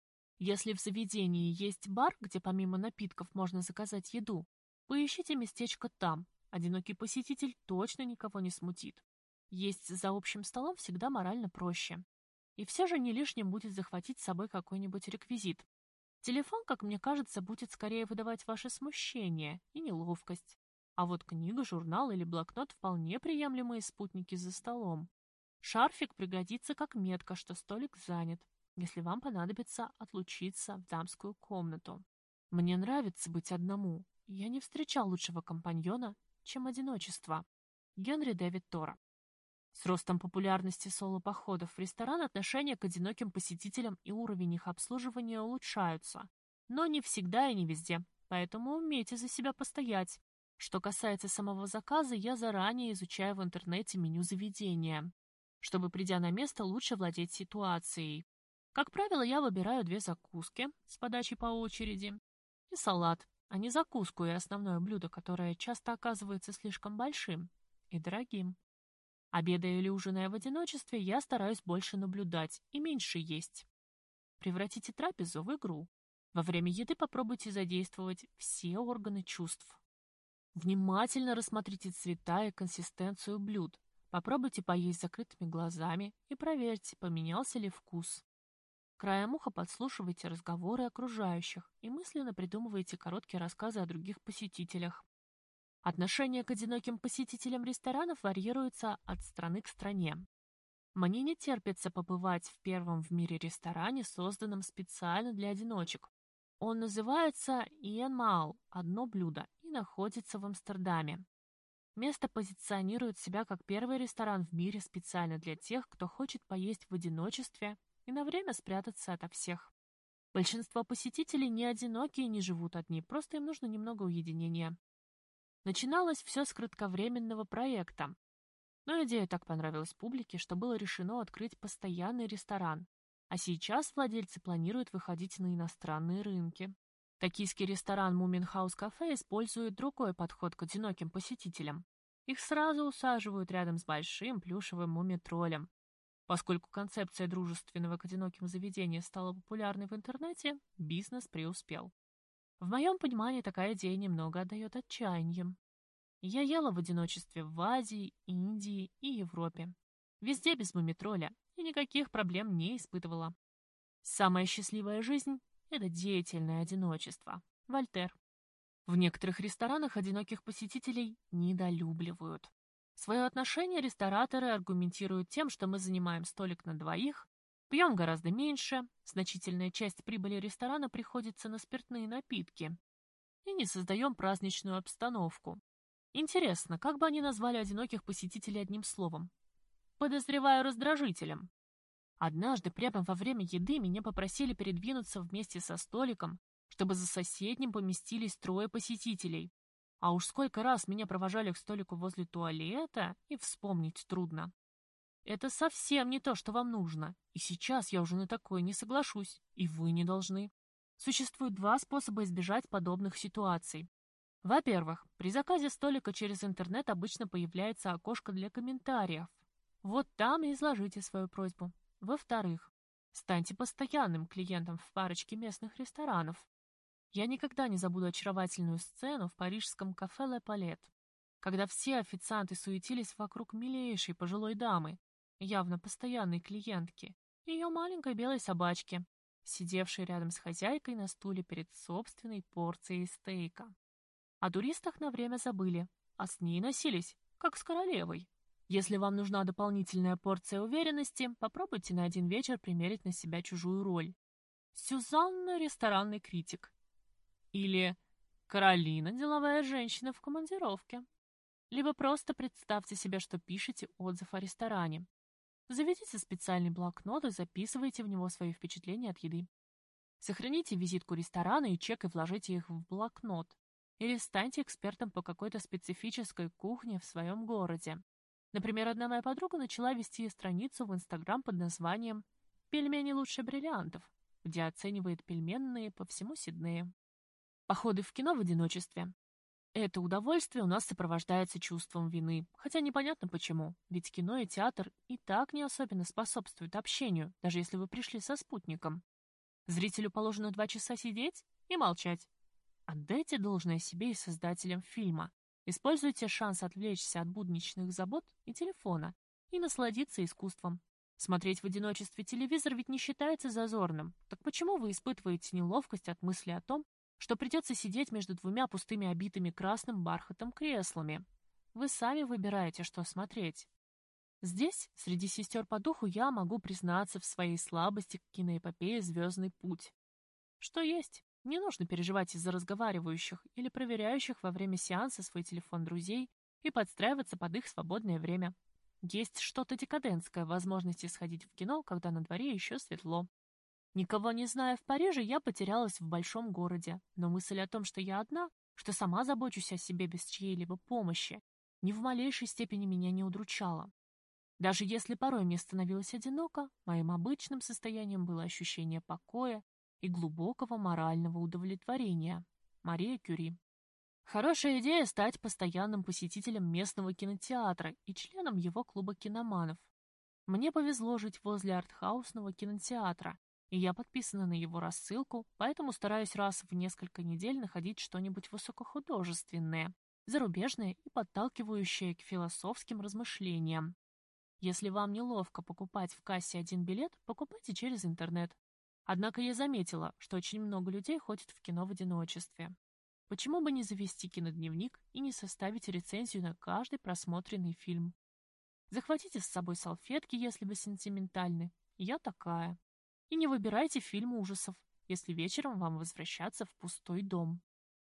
Если в заведении есть бар, где помимо напитков можно заказать еду, поищите местечко там. Одинокий посетитель точно никого не смутит. Есть за общим столом всегда морально проще. И все же не лишним будет захватить с собой какой-нибудь реквизит. Телефон, как мне кажется, будет скорее выдавать ваше смущение и неловкость. А вот книга, журнал или блокнот вполне приемлемые спутники за столом. Шарфик пригодится как метка, что столик занят, если вам понадобится отлучиться в дамскую комнату. Мне нравится быть одному. Я не встречал лучшего компаньона, чем одиночество. Генри Дэвид Торо. С ростом популярности соло-походов в ресторан отношение к одиноким посетителям и уровень их обслуживания улучшаются. Но не всегда и не везде, поэтому умейте за себя постоять. Что касается самого заказа, я заранее изучаю в интернете меню заведения, чтобы, придя на место, лучше владеть ситуацией. Как правило, я выбираю две закуски с подачей по очереди и салат, а не закуску и основное блюдо, которое часто оказывается слишком большим и дорогим. Обедая или ужиная в одиночестве, я стараюсь больше наблюдать и меньше есть. Превратите трапезу в игру. Во время еды попробуйте задействовать все органы чувств. Внимательно рассмотрите цвета и консистенцию блюд. Попробуйте поесть с закрытыми глазами и проверьте, поменялся ли вкус. Краем уха подслушивайте разговоры окружающих и мысленно придумывайте короткие рассказы о других посетителях. Отношение к одиноким посетителям ресторанов варьируется от страны к стране. Мне не терпится побывать в первом в мире ресторане, созданном специально для одиночек. Он называется Иэн Маал «Одно блюдо» и находится в Амстердаме. Место позиционирует себя как первый ресторан в мире специально для тех, кто хочет поесть в одиночестве и на время спрятаться ото всех. Большинство посетителей не одиноки и не живут одни, просто им нужно немного уединения. Начиналось все с кратковременного проекта, но идея так понравилась публике, что было решено открыть постоянный ресторан, а сейчас владельцы планируют выходить на иностранные рынки. Токийский ресторан Moomin House Cafe использует другой подход к одиноким посетителям. Их сразу усаживают рядом с большим плюшевым муми-троллем. Поскольку концепция дружественного к одиноким заведения стала популярной в интернете, бизнес преуспел. В моем понимании такая идея немного отдает отчаянием. Я ела в одиночестве в Азии, Индии и Европе. Везде без мумитроля и никаких проблем не испытывала. Самая счастливая жизнь — это деятельное одиночество. Вольтер. В некоторых ресторанах одиноких посетителей недолюбливают. Свое отношение рестораторы аргументируют тем, что мы занимаем столик на двоих, пьем гораздо меньше, значительная часть прибыли ресторана приходится на спиртные напитки и не создаем праздничную обстановку. Интересно, как бы они назвали одиноких посетителей одним словом? Подозреваю, раздражителем. Однажды прямо во время еды меня попросили передвинуться вместе со столиком, чтобы за соседним поместились трое посетителей. А уж сколько раз меня провожали к столику возле туалета, и вспомнить трудно. Это совсем не то, что вам нужно, и сейчас я уже на такое не соглашусь, и вы не должны. Существует два способа избежать подобных ситуаций. Во-первых, при заказе столика через интернет обычно появляется окошко для комментариев. Вот там и изложите свою просьбу. Во-вторых, станьте постоянным клиентом в парочке местных ресторанов. Я никогда не забуду очаровательную сцену в парижском кафе «Ле Палет», когда все официанты суетились вокруг милейшей пожилой дамы, явно постоянной клиентки, и ее маленькой белой собачки, сидевшей рядом с хозяйкой на стуле перед собственной порцией стейка. О туристах на время забыли, а с ней носились, как с королевой. Если вам нужна дополнительная порция уверенности, попробуйте на один вечер примерить на себя чужую роль. Сюзанна – ресторанный критик. Или Каролина – деловая женщина в командировке. Либо просто представьте себе, что пишете отзыв о ресторане. Заведите специальный блокнот и записывайте в него свои впечатления от еды. Сохраните визитку ресторана и чек и вложите их в блокнот. Или станьте экспертом по какой-то специфической кухне в своем городе. Например, одна моя подруга начала вести страницу в Инстаграм под названием «Пельмени лучше бриллиантов», где оценивает пельменные по всему Сиднею. Походы в кино в одиночестве. Это удовольствие у нас сопровождается чувством вины, хотя непонятно почему, ведь кино и театр и так не особенно способствуют общению, даже если вы пришли со спутником. Зрителю положено два часа сидеть и молчать. Отдайте должное себе и создателям фильма. Используйте шанс отвлечься от будничных забот и телефона и насладиться искусством. Смотреть в одиночестве телевизор ведь не считается зазорным. Так почему вы испытываете неловкость от мысли о том, что придется сидеть между двумя пустыми обитыми красным бархатом креслами? Вы сами выбираете, что смотреть. Здесь, среди сестер по духу, я могу признаться в своей слабости к киноэпопее «Звездный путь». Что есть, не нужно переживать из-за разговаривающих или проверяющих во время сеанса свой телефон друзей и подстраиваться под их свободное время. Есть что-то декадентское в возможности сходить в кино, когда на дворе еще светло. Никого не зная в Париже, я потерялась в большом городе, но мысль о том, что я одна, что сама забочусь о себе без чьей-либо помощи, ни в малейшей степени меня не удручала. Даже если порой мне становилось одиноко, моим обычным состоянием было ощущение покоя и глубокого морального удовлетворения. Мария Кюри. Хорошая идея стать постоянным посетителем местного кинотеатра и членом его клуба киноманов. Мне повезло жить возле артхаусного кинотеатра, и я подписана на его рассылку, поэтому стараюсь раз в несколько недель находить что-нибудь высокохудожественное, зарубежное и подталкивающее к философским размышлениям. Если вам неловко покупать в кассе один билет, покупайте через интернет. Однако я заметила, что очень много людей ходят в кино в одиночестве. Почему бы не завести кинодневник и не составить рецензию на каждый просмотренный фильм? Захватите с собой салфетки, если вы сентиментальны. Я такая. И не выбирайте фильмы ужасов, если вечером вам возвращаться в пустой дом.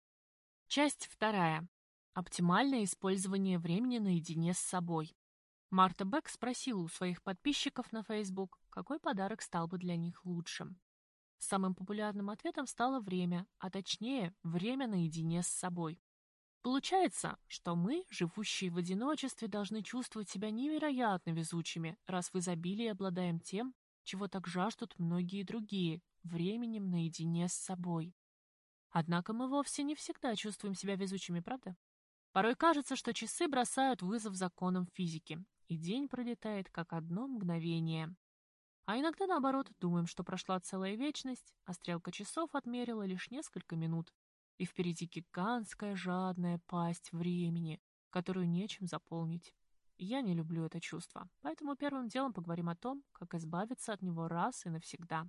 Часть вторая. Оптимальное использование времени наедине с собой. Марта Бек спросила у своих подписчиков на Facebook, какой подарок стал бы для них лучшим. Самым популярным ответом стало время, а точнее, время наедине с собой. Получается, что мы, живущие в одиночестве, должны чувствовать себя невероятно везучими, раз в изобилии обладаем тем, чего так жаждут многие другие – временем наедине с собой. Однако мы вовсе не всегда чувствуем себя везучими, правда? Порой кажется, что часы бросают вызов законам физики, и день пролетает как одно мгновение. А иногда, наоборот, думаем, что прошла целая вечность, а стрелка часов отмерила лишь несколько минут, и впереди гигантская жадная пасть времени, которую нечем заполнить. Я не люблю это чувство, поэтому первым делом поговорим о том, как избавиться от него раз и навсегда.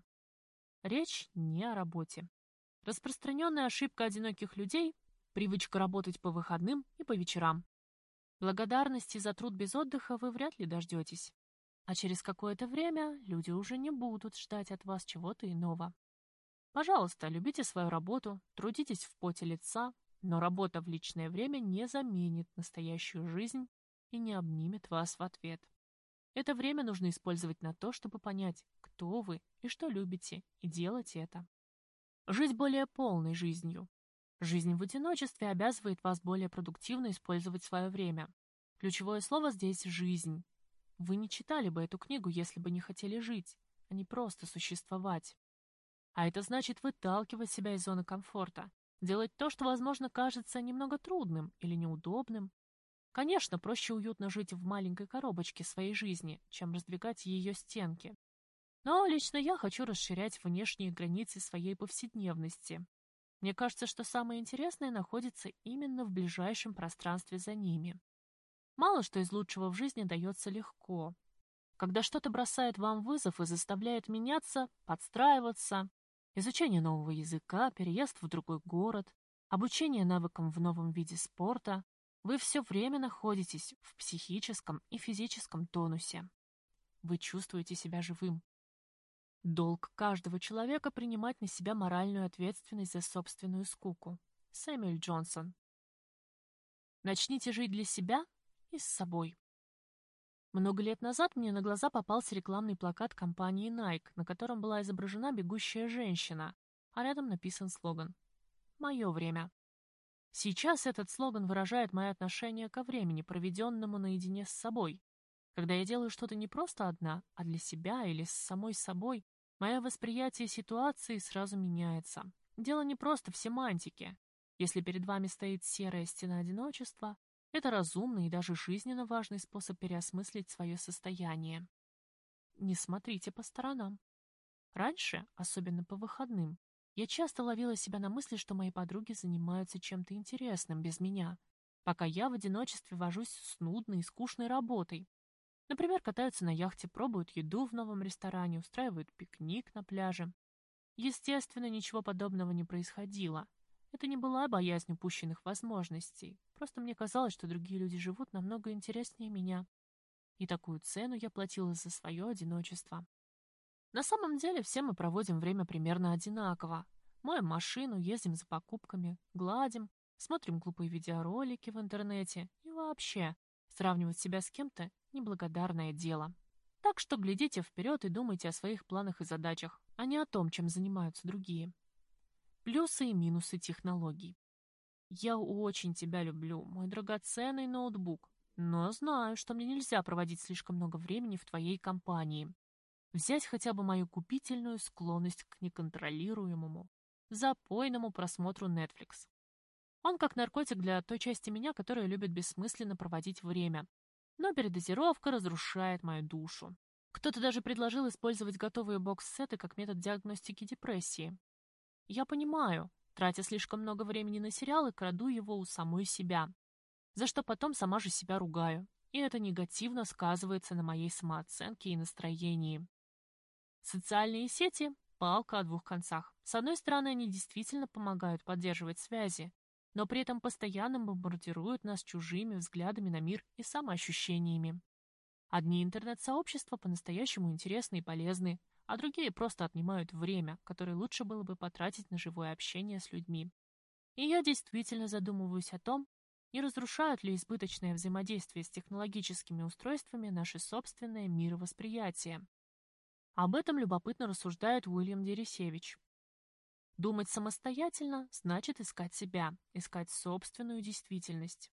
Речь не о работе. Распространенная ошибка одиноких людей – привычка работать по выходным и по вечерам. Благодарности за труд без отдыха вы вряд ли дождетесь. А через какое-то время люди уже не будут ждать от вас чего-то иного. Пожалуйста, любите свою работу, трудитесь в поте лица, но работа в личное время не заменит настоящую жизнь и не обнимет вас в ответ. Это время нужно использовать на то, чтобы понять, кто вы и что любите, и делать это. Жить более полной жизнью. Жизнь в одиночестве обязывает вас более продуктивно использовать свое время. Ключевое слово здесь «жизнь». Вы не читали бы эту книгу, если бы не хотели жить, а не просто существовать. А это значит выталкивать себя из зоны комфорта, делать то, что, возможно, кажется немного трудным или неудобным. Конечно, проще уютно жить в маленькой коробочке своей жизни, чем раздвигать ее стенки. Но лично я хочу расширять внешние границы своей повседневности. Мне кажется, что самое интересное находится именно в ближайшем пространстве за ними. Мало что из лучшего в жизни дается легко. Когда что-то бросает вам вызов и заставляет меняться, подстраиваться, изучение нового языка, переезд в другой город, обучение навыкам в новом виде спорта, вы все время находитесь в психическом и физическом тонусе. Вы чувствуете себя живым. Долг каждого человека принимать на себя моральную ответственность за собственную скуку. Сэмюэль Джонсон. Начните жить для себя и с собой. Много лет назад мне на глаза попался рекламный плакат компании Nike, на котором была изображена бегущая женщина, а рядом написан слоган «Мое время». Сейчас этот слоган выражает мое отношение ко времени, проведенному наедине с собой. Когда я делаю что-то не просто одна, а для себя или с самой собой, мое восприятие ситуации сразу меняется. Дело не просто в семантике. Если перед вами стоит серая стена одиночества, это разумный и даже жизненно важный способ переосмыслить свое состояние. Не смотрите по сторонам. Раньше, особенно по выходным, я часто ловила себя на мысли, что мои подруги занимаются чем-то интересным без меня, пока я в одиночестве вожусь с нудной и скучной работой. Например, катаются на яхте, пробуют еду в новом ресторане, устраивают пикник на пляже. Естественно, ничего подобного не происходило. Это не была боязнь упущенных возможностей. Просто мне казалось, что другие люди живут намного интереснее меня. И такую цену я платила за свое одиночество. На самом деле все мы проводим время примерно одинаково. Моем машину, ездим за покупками, гладим, смотрим глупые видеоролики в интернете и вообще сравнивать себя с кем-то – неблагодарное дело. Так что глядите вперед и думайте о своих планах и задачах, а не о том, чем занимаются другие. Плюсы и минусы технологий. Я очень тебя люблю, мой драгоценный ноутбук, но знаю, что мне нельзя проводить слишком много времени в твоей компании. Взять хотя бы мою купительную склонность к неконтролируемому, запойному просмотру Netflix. Он как наркотик для той части меня, которая любит бессмысленно проводить время. Но передозировка разрушает мою душу. Кто-то даже предложил использовать готовые бокс-сеты как метод диагностики депрессии. Я понимаю, тратя слишком много времени на сериалы, краду его у самой себя, за что потом сама же себя ругаю, и это негативно сказывается на моей самооценке и настроении. Социальные сети – палка о двух концах. С одной стороны, они действительно помогают поддерживать связи, но при этом постоянно бомбардируют нас чужими взглядами на мир и самоощущениями. Одни интернет-сообщества по-настоящему интересны и полезны, а другие просто отнимают время, которое лучше было бы потратить на живое общение с людьми. И я действительно задумываюсь о том, не разрушают ли избыточное взаимодействие с технологическими устройствами наше собственное мировосприятие. Об этом любопытно рассуждает Уильям Дересевич. Думать самостоятельно значит искать себя, искать собственную действительность.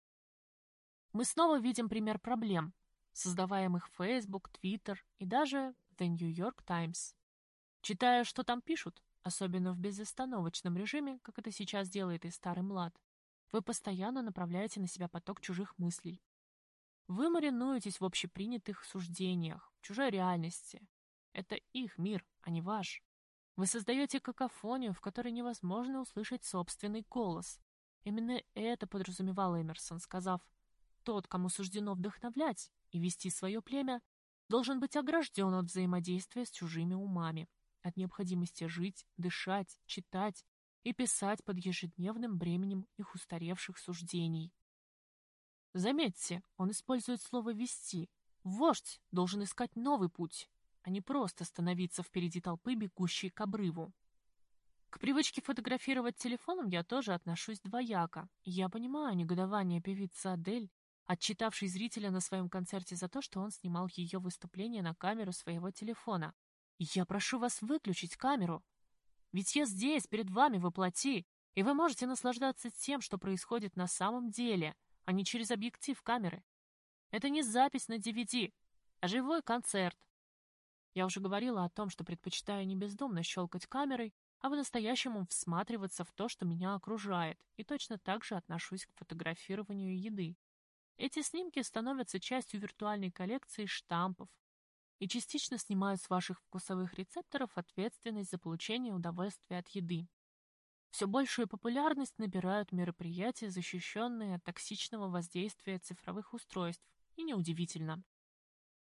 Мы снова видим пример проблем, создаваемых Facebook, Twitter и даже The New York Times. Читая, что там пишут, особенно в безостановочном режиме, как это сейчас делает и старый млад, вы постоянно направляете на себя поток чужих мыслей. Вы маринуетесь в общепринятых суждениях, в чужой реальности. Это их мир, а не ваш. Вы создаете какофонию, в которой невозможно услышать собственный голос. Именно это подразумевал Эмерсон, сказав: «Тот, кому суждено вдохновлять и вести свое племя, должен быть огражден от взаимодействия с чужими умами, от необходимости жить, дышать, читать и писать под ежедневным бременем их устаревших суждений». Заметьте, он использует слово «вести». Вождь должен искать новый путь, а не просто становиться впереди толпы, бегущей к обрыву. К привычке фотографировать телефоном я тоже отношусь двояко. Я понимаю негодование певицы Адель, отчитавшей зрителя на своем концерте за то, что он снимал ее выступление на камеру своего телефона. Я прошу вас выключить камеру. Ведь я здесь, перед вами воплоти, и вы можете наслаждаться тем, что происходит на самом деле, а не через объектив камеры. Это не запись на ди ви ди, а живой концерт. Я уже говорила о том, что предпочитаю не бездумно щелкать камерой, а по-настоящему всматриваться в то, что меня окружает, и точно так же отношусь к фотографированию еды. Эти снимки становятся частью виртуальной коллекции штампов и частично снимают с ваших вкусовых рецепторов ответственность за получение удовольствия от еды. Все большую популярность набирают мероприятия, защищенные от токсичного воздействия цифровых устройств, и неудивительно.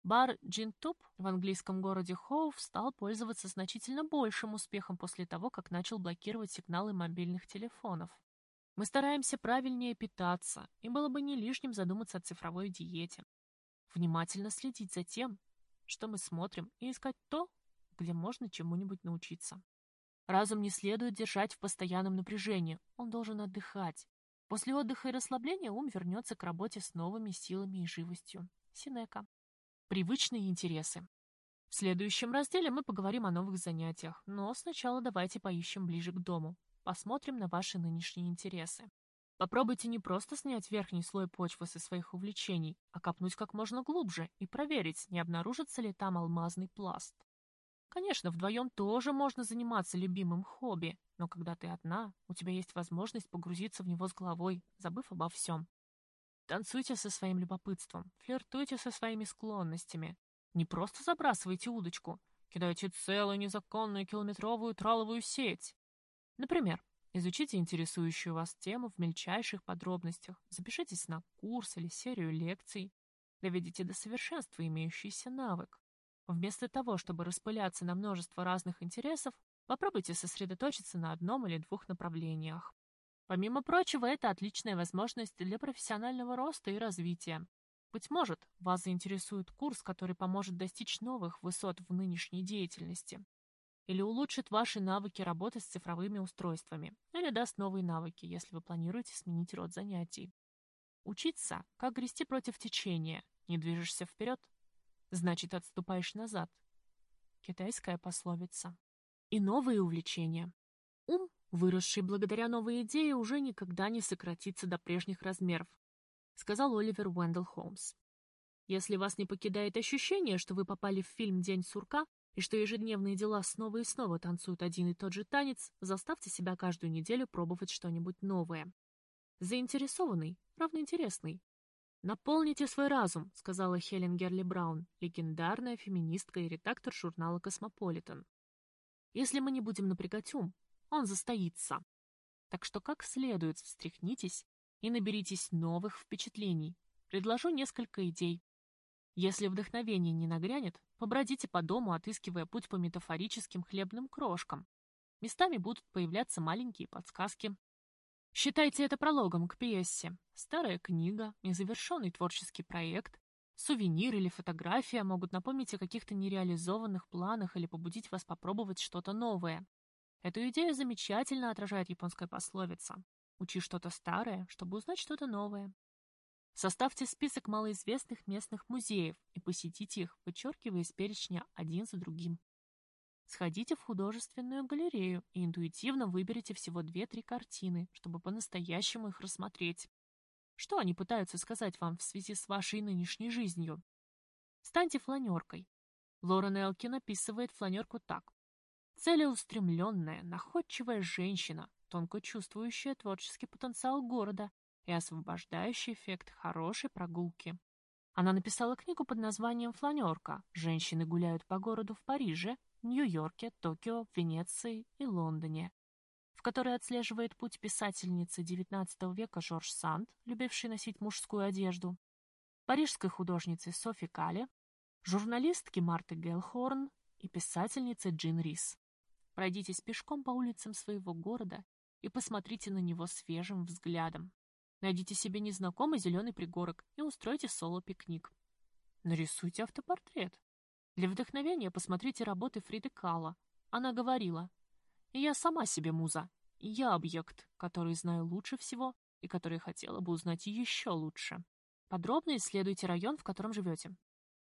Бар Джинтуп в английском городе Хоув стал пользоваться значительно большим успехом после того, как начал блокировать сигналы мобильных телефонов. Мы стараемся правильнее питаться, и было бы не лишним задуматься о цифровой диете. Внимательно следить за тем, что мы смотрим, и искать то, где можно чему-нибудь научиться. Разум не следует держать в постоянном напряжении, он должен отдыхать. После отдыха и расслабления ум вернется к работе с новыми силами и живостью. Сенека. Привычные интересы. В следующем разделе мы поговорим о новых занятиях, но сначала давайте поищем ближе к дому. Посмотрим на ваши нынешние интересы. Попробуйте не просто снять верхний слой почвы со своих увлечений, а копнуть как можно глубже и проверить, не обнаружится ли там алмазный пласт. Конечно, вдвоем тоже можно заниматься любимым хобби, но когда ты одна, у тебя есть возможность погрузиться в него с головой, забыв обо всем. Танцуйте со своим любопытством, флиртуйте со своими склонностями. Не просто забрасывайте удочку, кидайте целую незаконную километровую траловую сеть. Например, изучите интересующую вас тему в мельчайших подробностях, запишитесь на курс или серию лекций, доведите до совершенства имеющийся навык. Вместо того, чтобы распыляться на множество разных интересов, попробуйте сосредоточиться на одном или двух направлениях. Помимо прочего, это отличная возможность для профессионального роста и развития. Быть может, вас заинтересует курс, который поможет достичь новых высот в нынешней деятельности, или улучшит ваши навыки работы с цифровыми устройствами, или даст новые навыки, если вы планируете сменить род занятий. Учиться, как грести против течения. Не движешься вперед, значит, отступаешь назад. Китайская пословица. И новые увлечения. Ум, выросший благодаря новой идее, уже никогда не сократится до прежних размеров, сказал Оливер Уэндell Холмс. Если вас не покидает ощущение, что вы попали в фильм «День сурка», и что ежедневные дела снова и снова танцуют один и тот же танец, заставьте себя каждую неделю пробовать что-нибудь новое. Заинтересованный, равно интересный. «Наполните свой разум», — сказала Хелен Герли Браун, легендарная феминистка и редактор журнала «Космополитен». Если мы не будем напрягать ум, он застоится. Так что как следует встряхнитесь и наберитесь новых впечатлений. Предложу несколько идей. Если вдохновение не нагрянет, побродите по дому, отыскивая путь по метафорическим хлебным крошкам. Местами будут появляться маленькие подсказки. Считайте это прологом к пьесе. Старая книга, незавершенный творческий проект, сувенир или фотография могут напомнить о каких-то нереализованных планах или побудить вас попробовать что-то новое. Эту идею замечательно отражает японская пословица: «Учи что-то старое, чтобы узнать что-то новое». Составьте список малоизвестных местных музеев и посетите их, вычеркивая из перечня один за другим. Сходите в художественную галерею и интуитивно выберите всего две-три картины, чтобы по-настоящему их рассмотреть. Что они пытаются сказать вам в связи с вашей нынешней жизнью? Станьте фланеркой. Лорен Элкин описывает фланерку так. Целеустремленная, находчивая женщина, тонко чувствующая творческий потенциал города и освобождающий эффект хорошей прогулки. Она написала книгу под названием «Фланерка. Женщины гуляют по городу в Париже, Нью-Йорке, Токио, Венеции и Лондоне», в которой отслеживает путь писательницы девятнадцатого века Жорж Санд, любившей носить мужскую одежду, парижской художницы Софи Кале, журналистки Марты Гелхорн и писательницы Джин Рис. Пройдитесь пешком по улицам своего города и посмотрите на него свежим взглядом. Найдите себе незнакомый зеленый пригорок и устройте соло-пикник. Нарисуйте автопортрет. Для вдохновения посмотрите работы Фриды Кало. Она говорила: «Я сама себе муза. Я объект, который знаю лучше всего и который хотела бы узнать еще лучше». Подробно исследуйте район, в котором живете.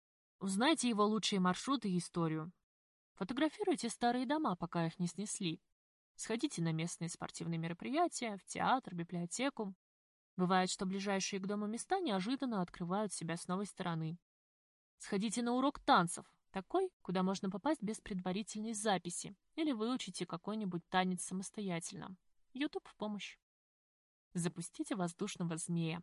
Узнайте его лучшие маршруты и историю. Фотографируйте старые дома, пока их не снесли. Сходите на местные спортивные мероприятия, в театр, библиотеку. Бывает, что ближайшие к дому места неожиданно открывают себя с новой стороны. Сходите на урок танцев, такой, куда можно попасть без предварительной записи, или выучите какой-нибудь танец самостоятельно. YouTube в помощь. Запустите воздушного змея.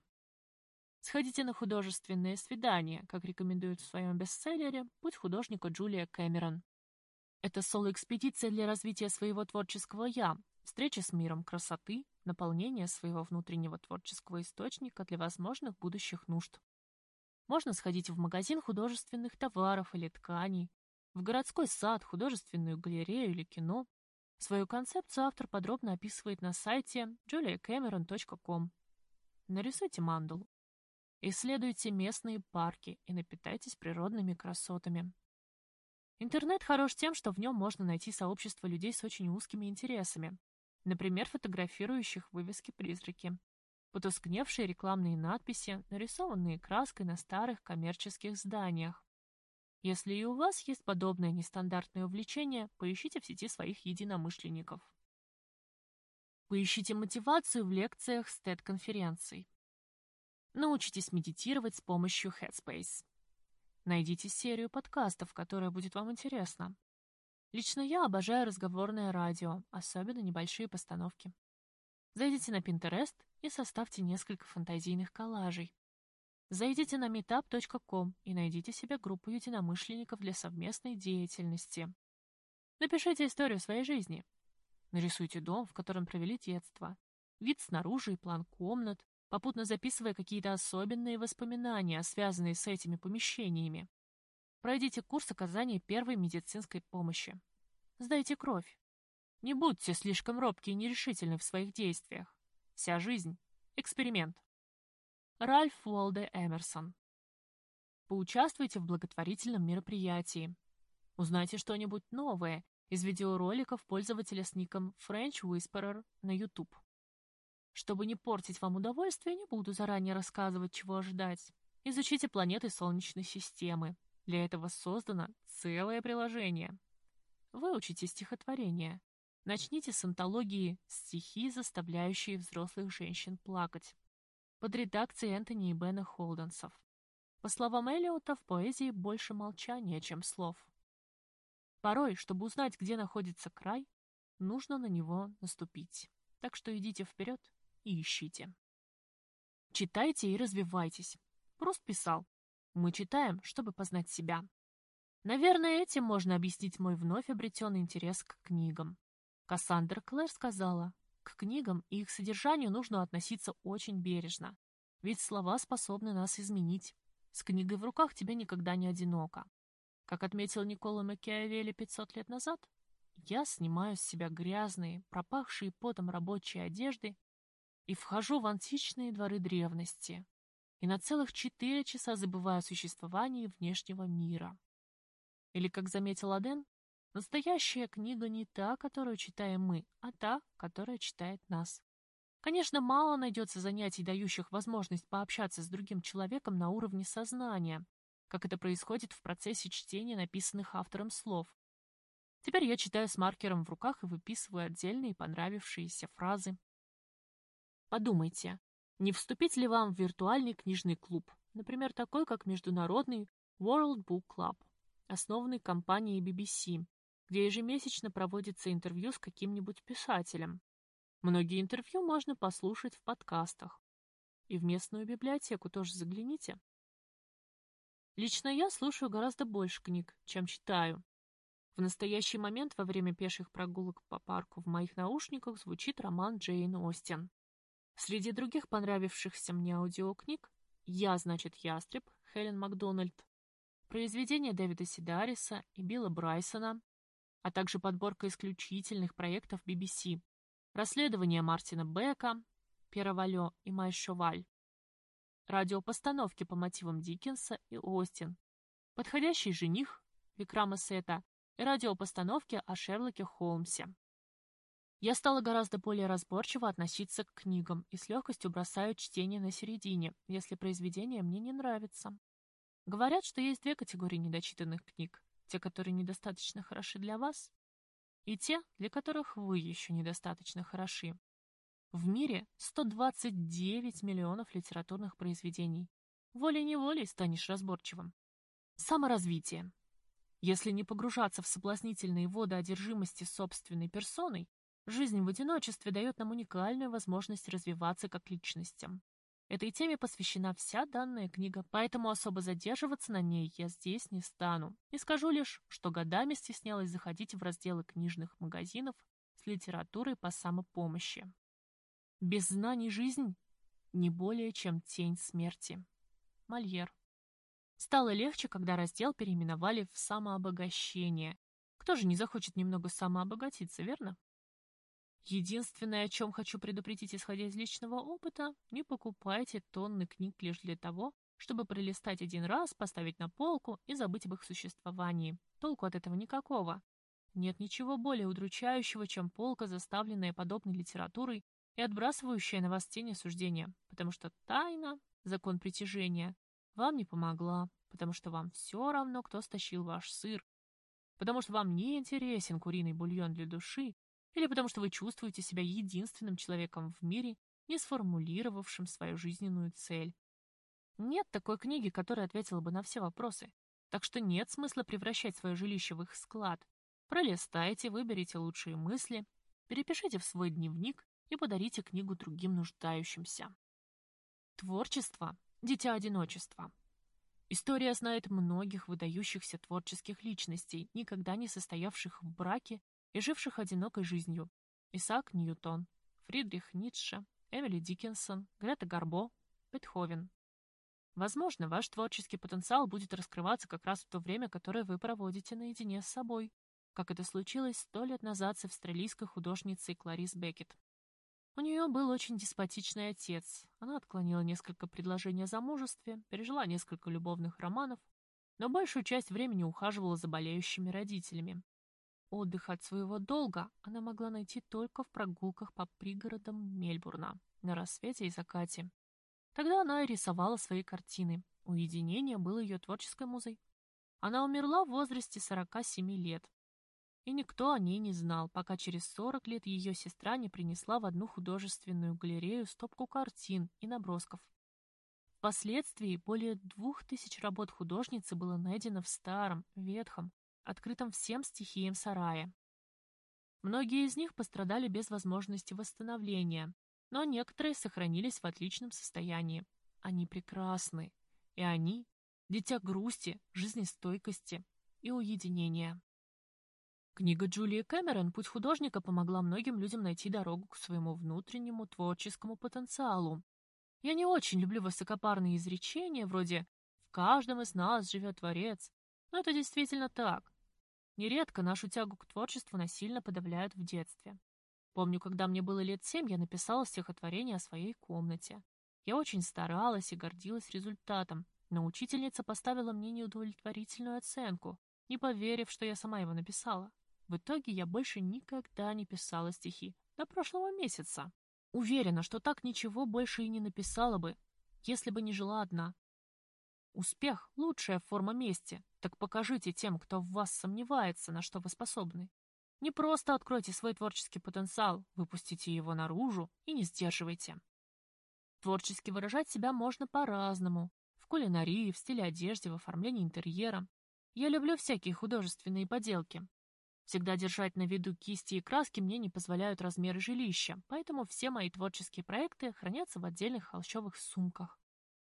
Сходите на художественное свидание, как рекомендует в своем бестселлере «Путь художника» Джулия Кэмерон. Это соло-экспедиция для развития своего творческого «я», встреча с миром красоты, наполнение своего внутреннего творческого источника для возможных будущих нужд. Можно сходить в магазин художественных товаров или тканей, в городской сад, художественную галерею или кино. Свою концепцию автор подробно описывает на сайте джулия кэмерон точка ком. Нарисуйте мандалу. Исследуйте местные парки и напитайтесь природными красотами. Интернет хорош тем, что в нем можно найти сообщество людей с очень узкими интересами. Например, фотографирующих вывески-призраки, потускневшие рекламные надписи, нарисованные краской на старых коммерческих зданиях. Если и у вас есть подобное нестандартное увлечение, поищите в сети своих единомышленников. Поищите мотивацию в лекциях с тед-конференций. Научитесь медитировать с помощью Headspace. Найдите серию подкастов, которая будет вам интересна. Лично я обожаю разговорное радио, особенно небольшие постановки. Зайдите на Pinterest и составьте несколько фантазийных коллажей. Зайдите на meetup точка ком и найдите себе группу единомышленников для совместной деятельности. Напишите историю своей жизни. Нарисуйте дом, в котором провели детство, вид снаружи и план комнат, попутно записывая какие-то особенные воспоминания, связанные с этими помещениями. Пройдите курс оказания первой медицинской помощи. Сдайте кровь. Не будьте слишком робки и нерешительны в своих действиях. Вся жизнь – эксперимент. Ральф Уолдо Эмерсон. Поучаствуйте в благотворительном мероприятии. Узнайте что-нибудь новое из видеороликов пользователя с ником French Whisperer на YouTube. Чтобы не портить вам удовольствие, не буду заранее рассказывать, чего ожидать. Изучите планеты Солнечной системы. Для этого создано целое приложение. Выучите стихотворение. Начните с антологии «Стихи, заставляющие взрослых женщин плакать» под редакцией Энтони и Бена Холденсов. По словам Эллиота, в поэзии больше молчания, чем слов. Порой, чтобы узнать, где находится край, нужно на него наступить. Так что идите вперед и ищите. Читайте и развивайтесь. Пруст писал: «Мы читаем, чтобы познать себя». Наверное, этим можно объяснить мой вновь обретенный интерес к книгам. Кассандра Клэр сказала: «К книгам и их содержанию нужно относиться очень бережно, ведь слова способны нас изменить. С книгой в руках тебе никогда не одиноко». Как отметил Никколо Макиавелли пятьсот лет назад, я снимаю с себя грязные, пропахшие потом рабочие одежды и вхожу в античные дворы древности, и на целых четыре часа забываю о существовании внешнего мира. Или, как заметил Аден, настоящая книга не та, которую читаем мы, а та, которая читает нас. Конечно, мало найдется занятий, дающих возможность пообщаться с другим человеком на уровне сознания, как это происходит в процессе чтения написанных автором слов. Теперь я читаю с маркером в руках и выписываю отдельные понравившиеся фразы. Подумайте, не вступить ли вам в виртуальный книжный клуб, например, такой, как Международный World Book Club, основанный компанией би би си, где ежемесячно проводится интервью с каким-нибудь писателем. Многие интервью можно послушать в подкастах. И в местную библиотеку тоже загляните. Лично я слушаю гораздо больше книг, чем читаю. В настоящий момент во время пеших прогулок по парку в моих наушниках звучит роман Джейн Остин. Среди других понравившихся мне аудиокниг «Я, значит, ястреб» Хелен Макдональд, произведения Дэвида Сидариса и Билла Брайсона, а также подборка исключительных проектов би би си, расследования Мартина Бека, Пьера Вальо и Май Шоваль, радиопостановки по мотивам Диккенса и Остин, «Подходящий жених» Викрама Сета и радиопостановки о Шерлоке Холмсе. Я стала гораздо более разборчиво относиться к книгам и с легкостью бросаю чтение на середине, если произведение мне не нравится. Говорят, что есть две категории недочитанных книг: те, которые недостаточно хороши для вас, и те, для которых вы еще недостаточно хороши. В мире сто двадцать девять миллионов литературных произведений. Волей-неволей станешь разборчивым. Саморазвитие. Если не погружаться в соблазнительные воды одержимости собственной персоной, жизнь в одиночестве дает нам уникальную возможность развиваться как личностям. Этой теме посвящена вся данная книга, поэтому особо задерживаться на ней я здесь не стану. И скажу лишь, что годами стеснялась заходить в разделы книжных магазинов с литературой по самопомощи. Без знаний жизнь не более чем тень смерти. Мольер. Стало легче, когда раздел переименовали в «Самообогащение». Кто же не захочет немного самообогатиться, верно? Единственное, о чем хочу предупредить, исходя из личного опыта, не покупайте тонны книг лишь для того, чтобы пролистать один раз, поставить на полку и забыть об их существовании. Толку от этого никакого. Нет ничего более удручающего, чем полка, заставленная подобной литературой и отбрасывающая на вас тень осуждения, потому что тайна, закон притяжения, вам не помогла, потому что вам все равно, кто стащил ваш сыр, потому что вам не интересен куриный бульон для души, или потому что вы чувствуете себя единственным человеком в мире, не сформулировавшим свою жизненную цель. Нет такой книги, которая ответила бы на все вопросы, так что нет смысла превращать свое жилище в их склад. Пролистайте, выберите лучшие мысли, перепишите в свой дневник и подарите книгу другим нуждающимся. Творчество – дитя одиночества. История знает многих выдающихся творческих личностей, никогда не состоявших в браке и живших одинокой жизнью. Исаак Ньютон, Фридрих Ницше, Эмили Диккенсон, Грета Гарбо, Бетховен. Возможно, ваш творческий потенциал будет раскрываться как раз в то время, которое вы проводите наедине с собой, как это случилось сто лет назад с австралийской художницей Кларис Беккет. У нее был очень деспотичный отец. Она отклонила несколько предложений о замужестве, пережила несколько любовных романов, но большую часть времени ухаживала за болеющими родителями. Отдых от своего долга она могла найти только в прогулках по пригородам Мельбурна, на рассвете и закате. Тогда она и рисовала свои картины. Уединение было ее творческой музой. Она умерла в возрасте сорока семи лет. И никто о ней не знал, пока через сорок лет ее сестра не принесла в одну художественную галерею стопку картин и набросков. Впоследствии более двух тысяч работ художницы было найдено в старом, ветхом, открытом всем стихиям сарае. Многие из них пострадали без возможности восстановления, но некоторые сохранились в отличном состоянии. Они прекрасны, и они – дитя грусти, жизнестойкости и уединения. Книга Джулии Кэмерон «Путь художника» помогла многим людям найти дорогу к своему внутреннему творческому потенциалу. Я не очень люблю высокопарные изречения, вроде «в каждом из нас живет творец», но это действительно так. Нередко нашу тягу к творчеству насильно подавляют в детстве. Помню, когда мне было лет семь, я написала стихотворение о своей комнате. Я очень старалась и гордилась результатом, но учительница поставила мне неудовлетворительную оценку, не поверив, что я сама его написала. В итоге я больше никогда не писала стихи до прошлого месяца. Уверена, что так ничего больше и не написала бы, если бы не жила одна. Успех – лучшая форма мести, так покажите тем, кто в вас сомневается, на что вы способны. Не просто откройте свой творческий потенциал, выпустите его наружу и не сдерживайте. Творчески выражать себя можно по-разному. В кулинарии, в стиле одежды, в оформлении интерьера. Я люблю всякие художественные поделки. Всегда держать на виду кисти и краски мне не позволяют размеры жилища, поэтому все мои творческие проекты хранятся в отдельных холщовых сумках.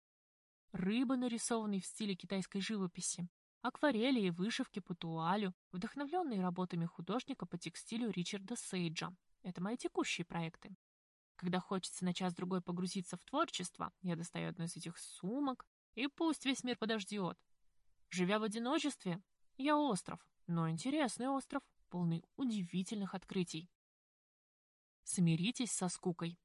Рыбы, нарисованные в стиле китайской живописи, акварели и вышивки по туалю, вдохновленные работами художника по текстилю Ричарда Сейджа. Это мои текущие проекты. Когда хочется на час-другой погрузиться в творчество, я достаю одну из этих сумок, и пусть весь мир подождет. Живя в одиночестве, я остров, но интересный остров, полный удивительных открытий. Смиритесь со скукой.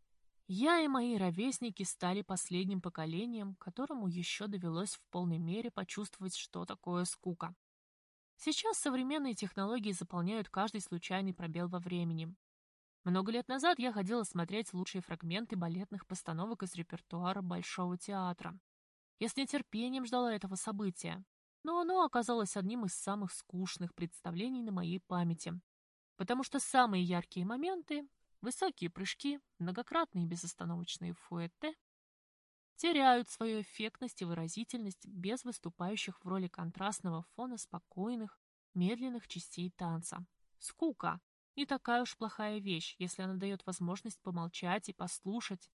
Я и мои ровесники стали последним поколением, которому еще довелось в полной мере почувствовать, что такое скука. Сейчас современные технологии заполняют каждый случайный пробел во времени. Много лет назад я ходила смотреть лучшие фрагменты балетных постановок из репертуара Большого театра. Я с нетерпением ждала этого события, но оно оказалось одним из самых скучных представлений на моей памяти, потому что самые яркие моменты — высокие прыжки, многократные безостановочные фуэте — теряют свою эффектность и выразительность без выступающих в роли контрастного фона спокойных, медленных частей танца. Скука — не такая уж плохая вещь, если она дает возможность помолчать и послушать.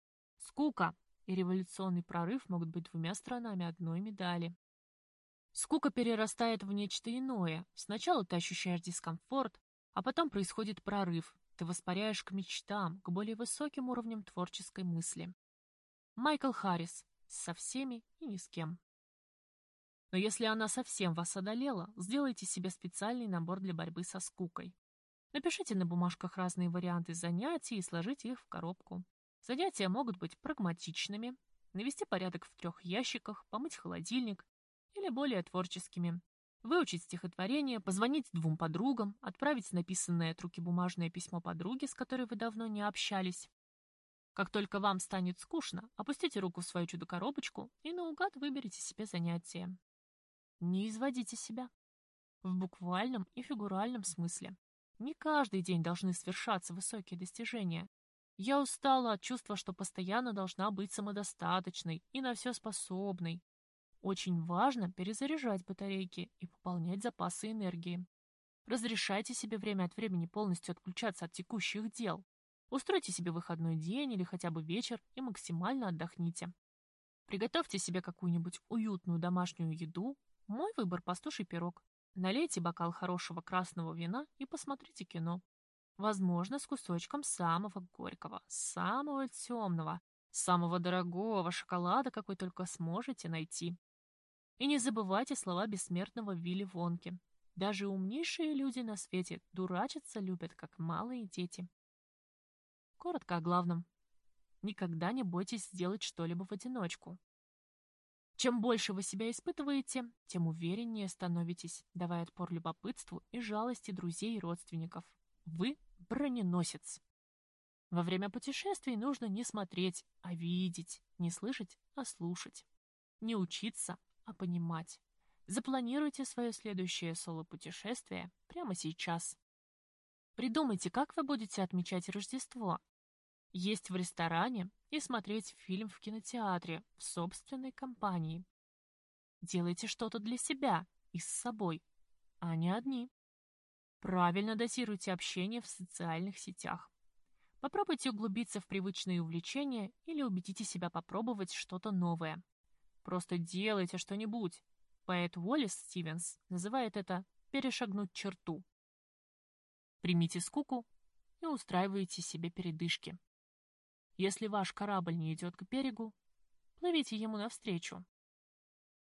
Скука и революционный прорыв могут быть двумя сторонами одной медали. Скука перерастает в нечто иное. Сначала ты ощущаешь дискомфорт, а потом происходит прорыв. Ты воспаряешь к мечтам, к более высоким уровням творческой мысли. Майкл Харрис. Со всеми и ни с кем. Но если она совсем вас одолела, сделайте себе специальный набор для борьбы со скукой. Напишите на бумажках разные варианты занятий и сложите их в коробку. Занятия могут быть прагматичными, навести порядок в трех ящиках, помыть холодильник, или более творческими. Выучить стихотворение, позвонить двум подругам, отправить написанное от руки бумажное письмо подруге, с которой вы давно не общались. Как только вам станет скучно, опустите руку в свою чудо-коробочку и наугад выберите себе занятие. Не изводите себя. В буквальном и фигуральном смысле. Не каждый день должны свершаться высокие достижения. Я устала от чувства, что постоянно должна быть самодостаточной и на все способной. Очень важно перезаряжать батарейки и пополнять запасы энергии. Разрешайте себе время от времени полностью отключаться от текущих дел. Устройте себе выходной день или хотя бы вечер и максимально отдохните. Приготовьте себе какую-нибудь уютную домашнюю еду. Мой выбор – пастуший пирог. Налейте бокал хорошего красного вина и посмотрите кино. Возможно, с кусочком самого горького, самого темного, самого дорогого шоколада, какой только сможете найти. И не забывайте слова бессмертного Вилли Вонки. Даже умнейшие люди на свете дурачиться любят, как малые дети. Коротко о главном. Никогда не бойтесь сделать что-либо в одиночку. Чем больше вы себя испытываете, тем увереннее становитесь, давая отпор любопытству и жалости друзей и родственников. Вы броненосец. Во время путешествий нужно не смотреть, а видеть, не слышать, а слушать. Не учиться, а понимать. Запланируйте свое следующее соло-путешествие прямо сейчас. Придумайте, как вы будете отмечать Рождество. Есть в ресторане и смотреть фильм в кинотеатре в собственной компании. Делайте что-то для себя и с собой, а не одни. Правильно дозируйте общение в социальных сетях. Попробуйте углубиться в привычные увлечения или убедите себя попробовать что-то новое. Просто делайте что-нибудь. Поэт Уоллес Стивенс называет это «перешагнуть черту». Примите скуку и устраивайте себе передышки. Если ваш корабль не идет к берегу, плывите ему навстречу.